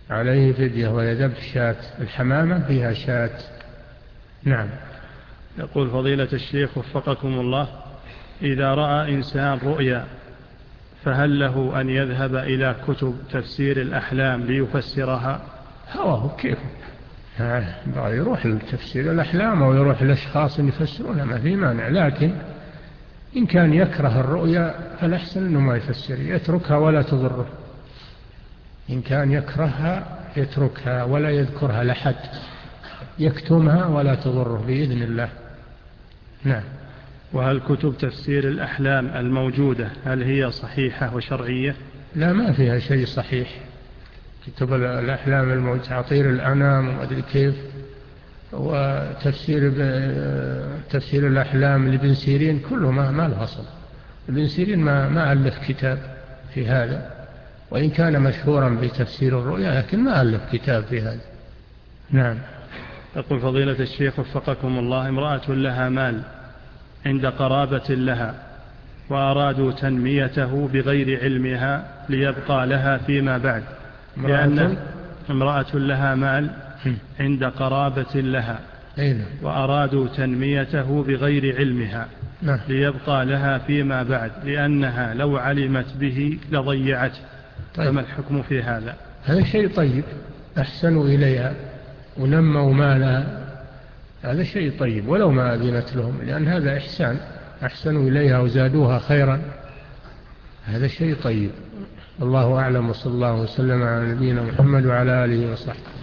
عليه فدية وهي ذبح شاة. الحمامة فيها شاة. نعم. يقول فضيلة الشيخ وفقكم الله، إذا رأى إنسان رؤيا فهل له أن يذهب إلى كتب تفسير الأحلام ليفسرها؟ هو كيف يروح لتفسير الأحلام أو يروح لأشخاص يفسرونها ما في مانع، لكن إن كان يكره الرؤيا فالأحسن أنه ما يفسر، يتركها ولا تضره. إن كان يكرهها يتركها ولا يذكرها لحد، يكتمها ولا تضره بإذن الله. نعم. وهل كتب تفسير الأحلام الموجودة هل هي صحيحة وشرعية؟ لا، ما فيها شيء صحيح. كتب الأحلام الموجودة تعطير الأنام وما أدري كيف، وتفسير تفسير الأحلام لابن سيرين كله ما ما له أصل. ابن سيرين ما ما ألف كتاب في هذا، وإن كان مشهورا بتفسير الرؤيا لكن ما ألف كتاب في هذا. نعم. يقول فضيلة الشيخ وفقكم الله، امرأة لها مال عند قرابة لها وأرادوا تنميته بغير علمها ليبقى لها فيما بعد، لأن امرأة لها مال عند قرابة لها وأرادوا تنميته بغير علمها ليبقى لها فيما بعد، لأنها لو علمت به لضيعته. طيب. فما الحكم في هذا؟ هذا شيء طيب، أحسنوا إليها ونموا مالها، هذا شيء طيب ولو ما أذنت لهم، لأن هذا إحسان، أحسنوا إليها وزادوها خيرا، هذا شيء طيب. الله أعلم، وصلى الله وسلم على نبينا محمد وعلى آله وصحبه.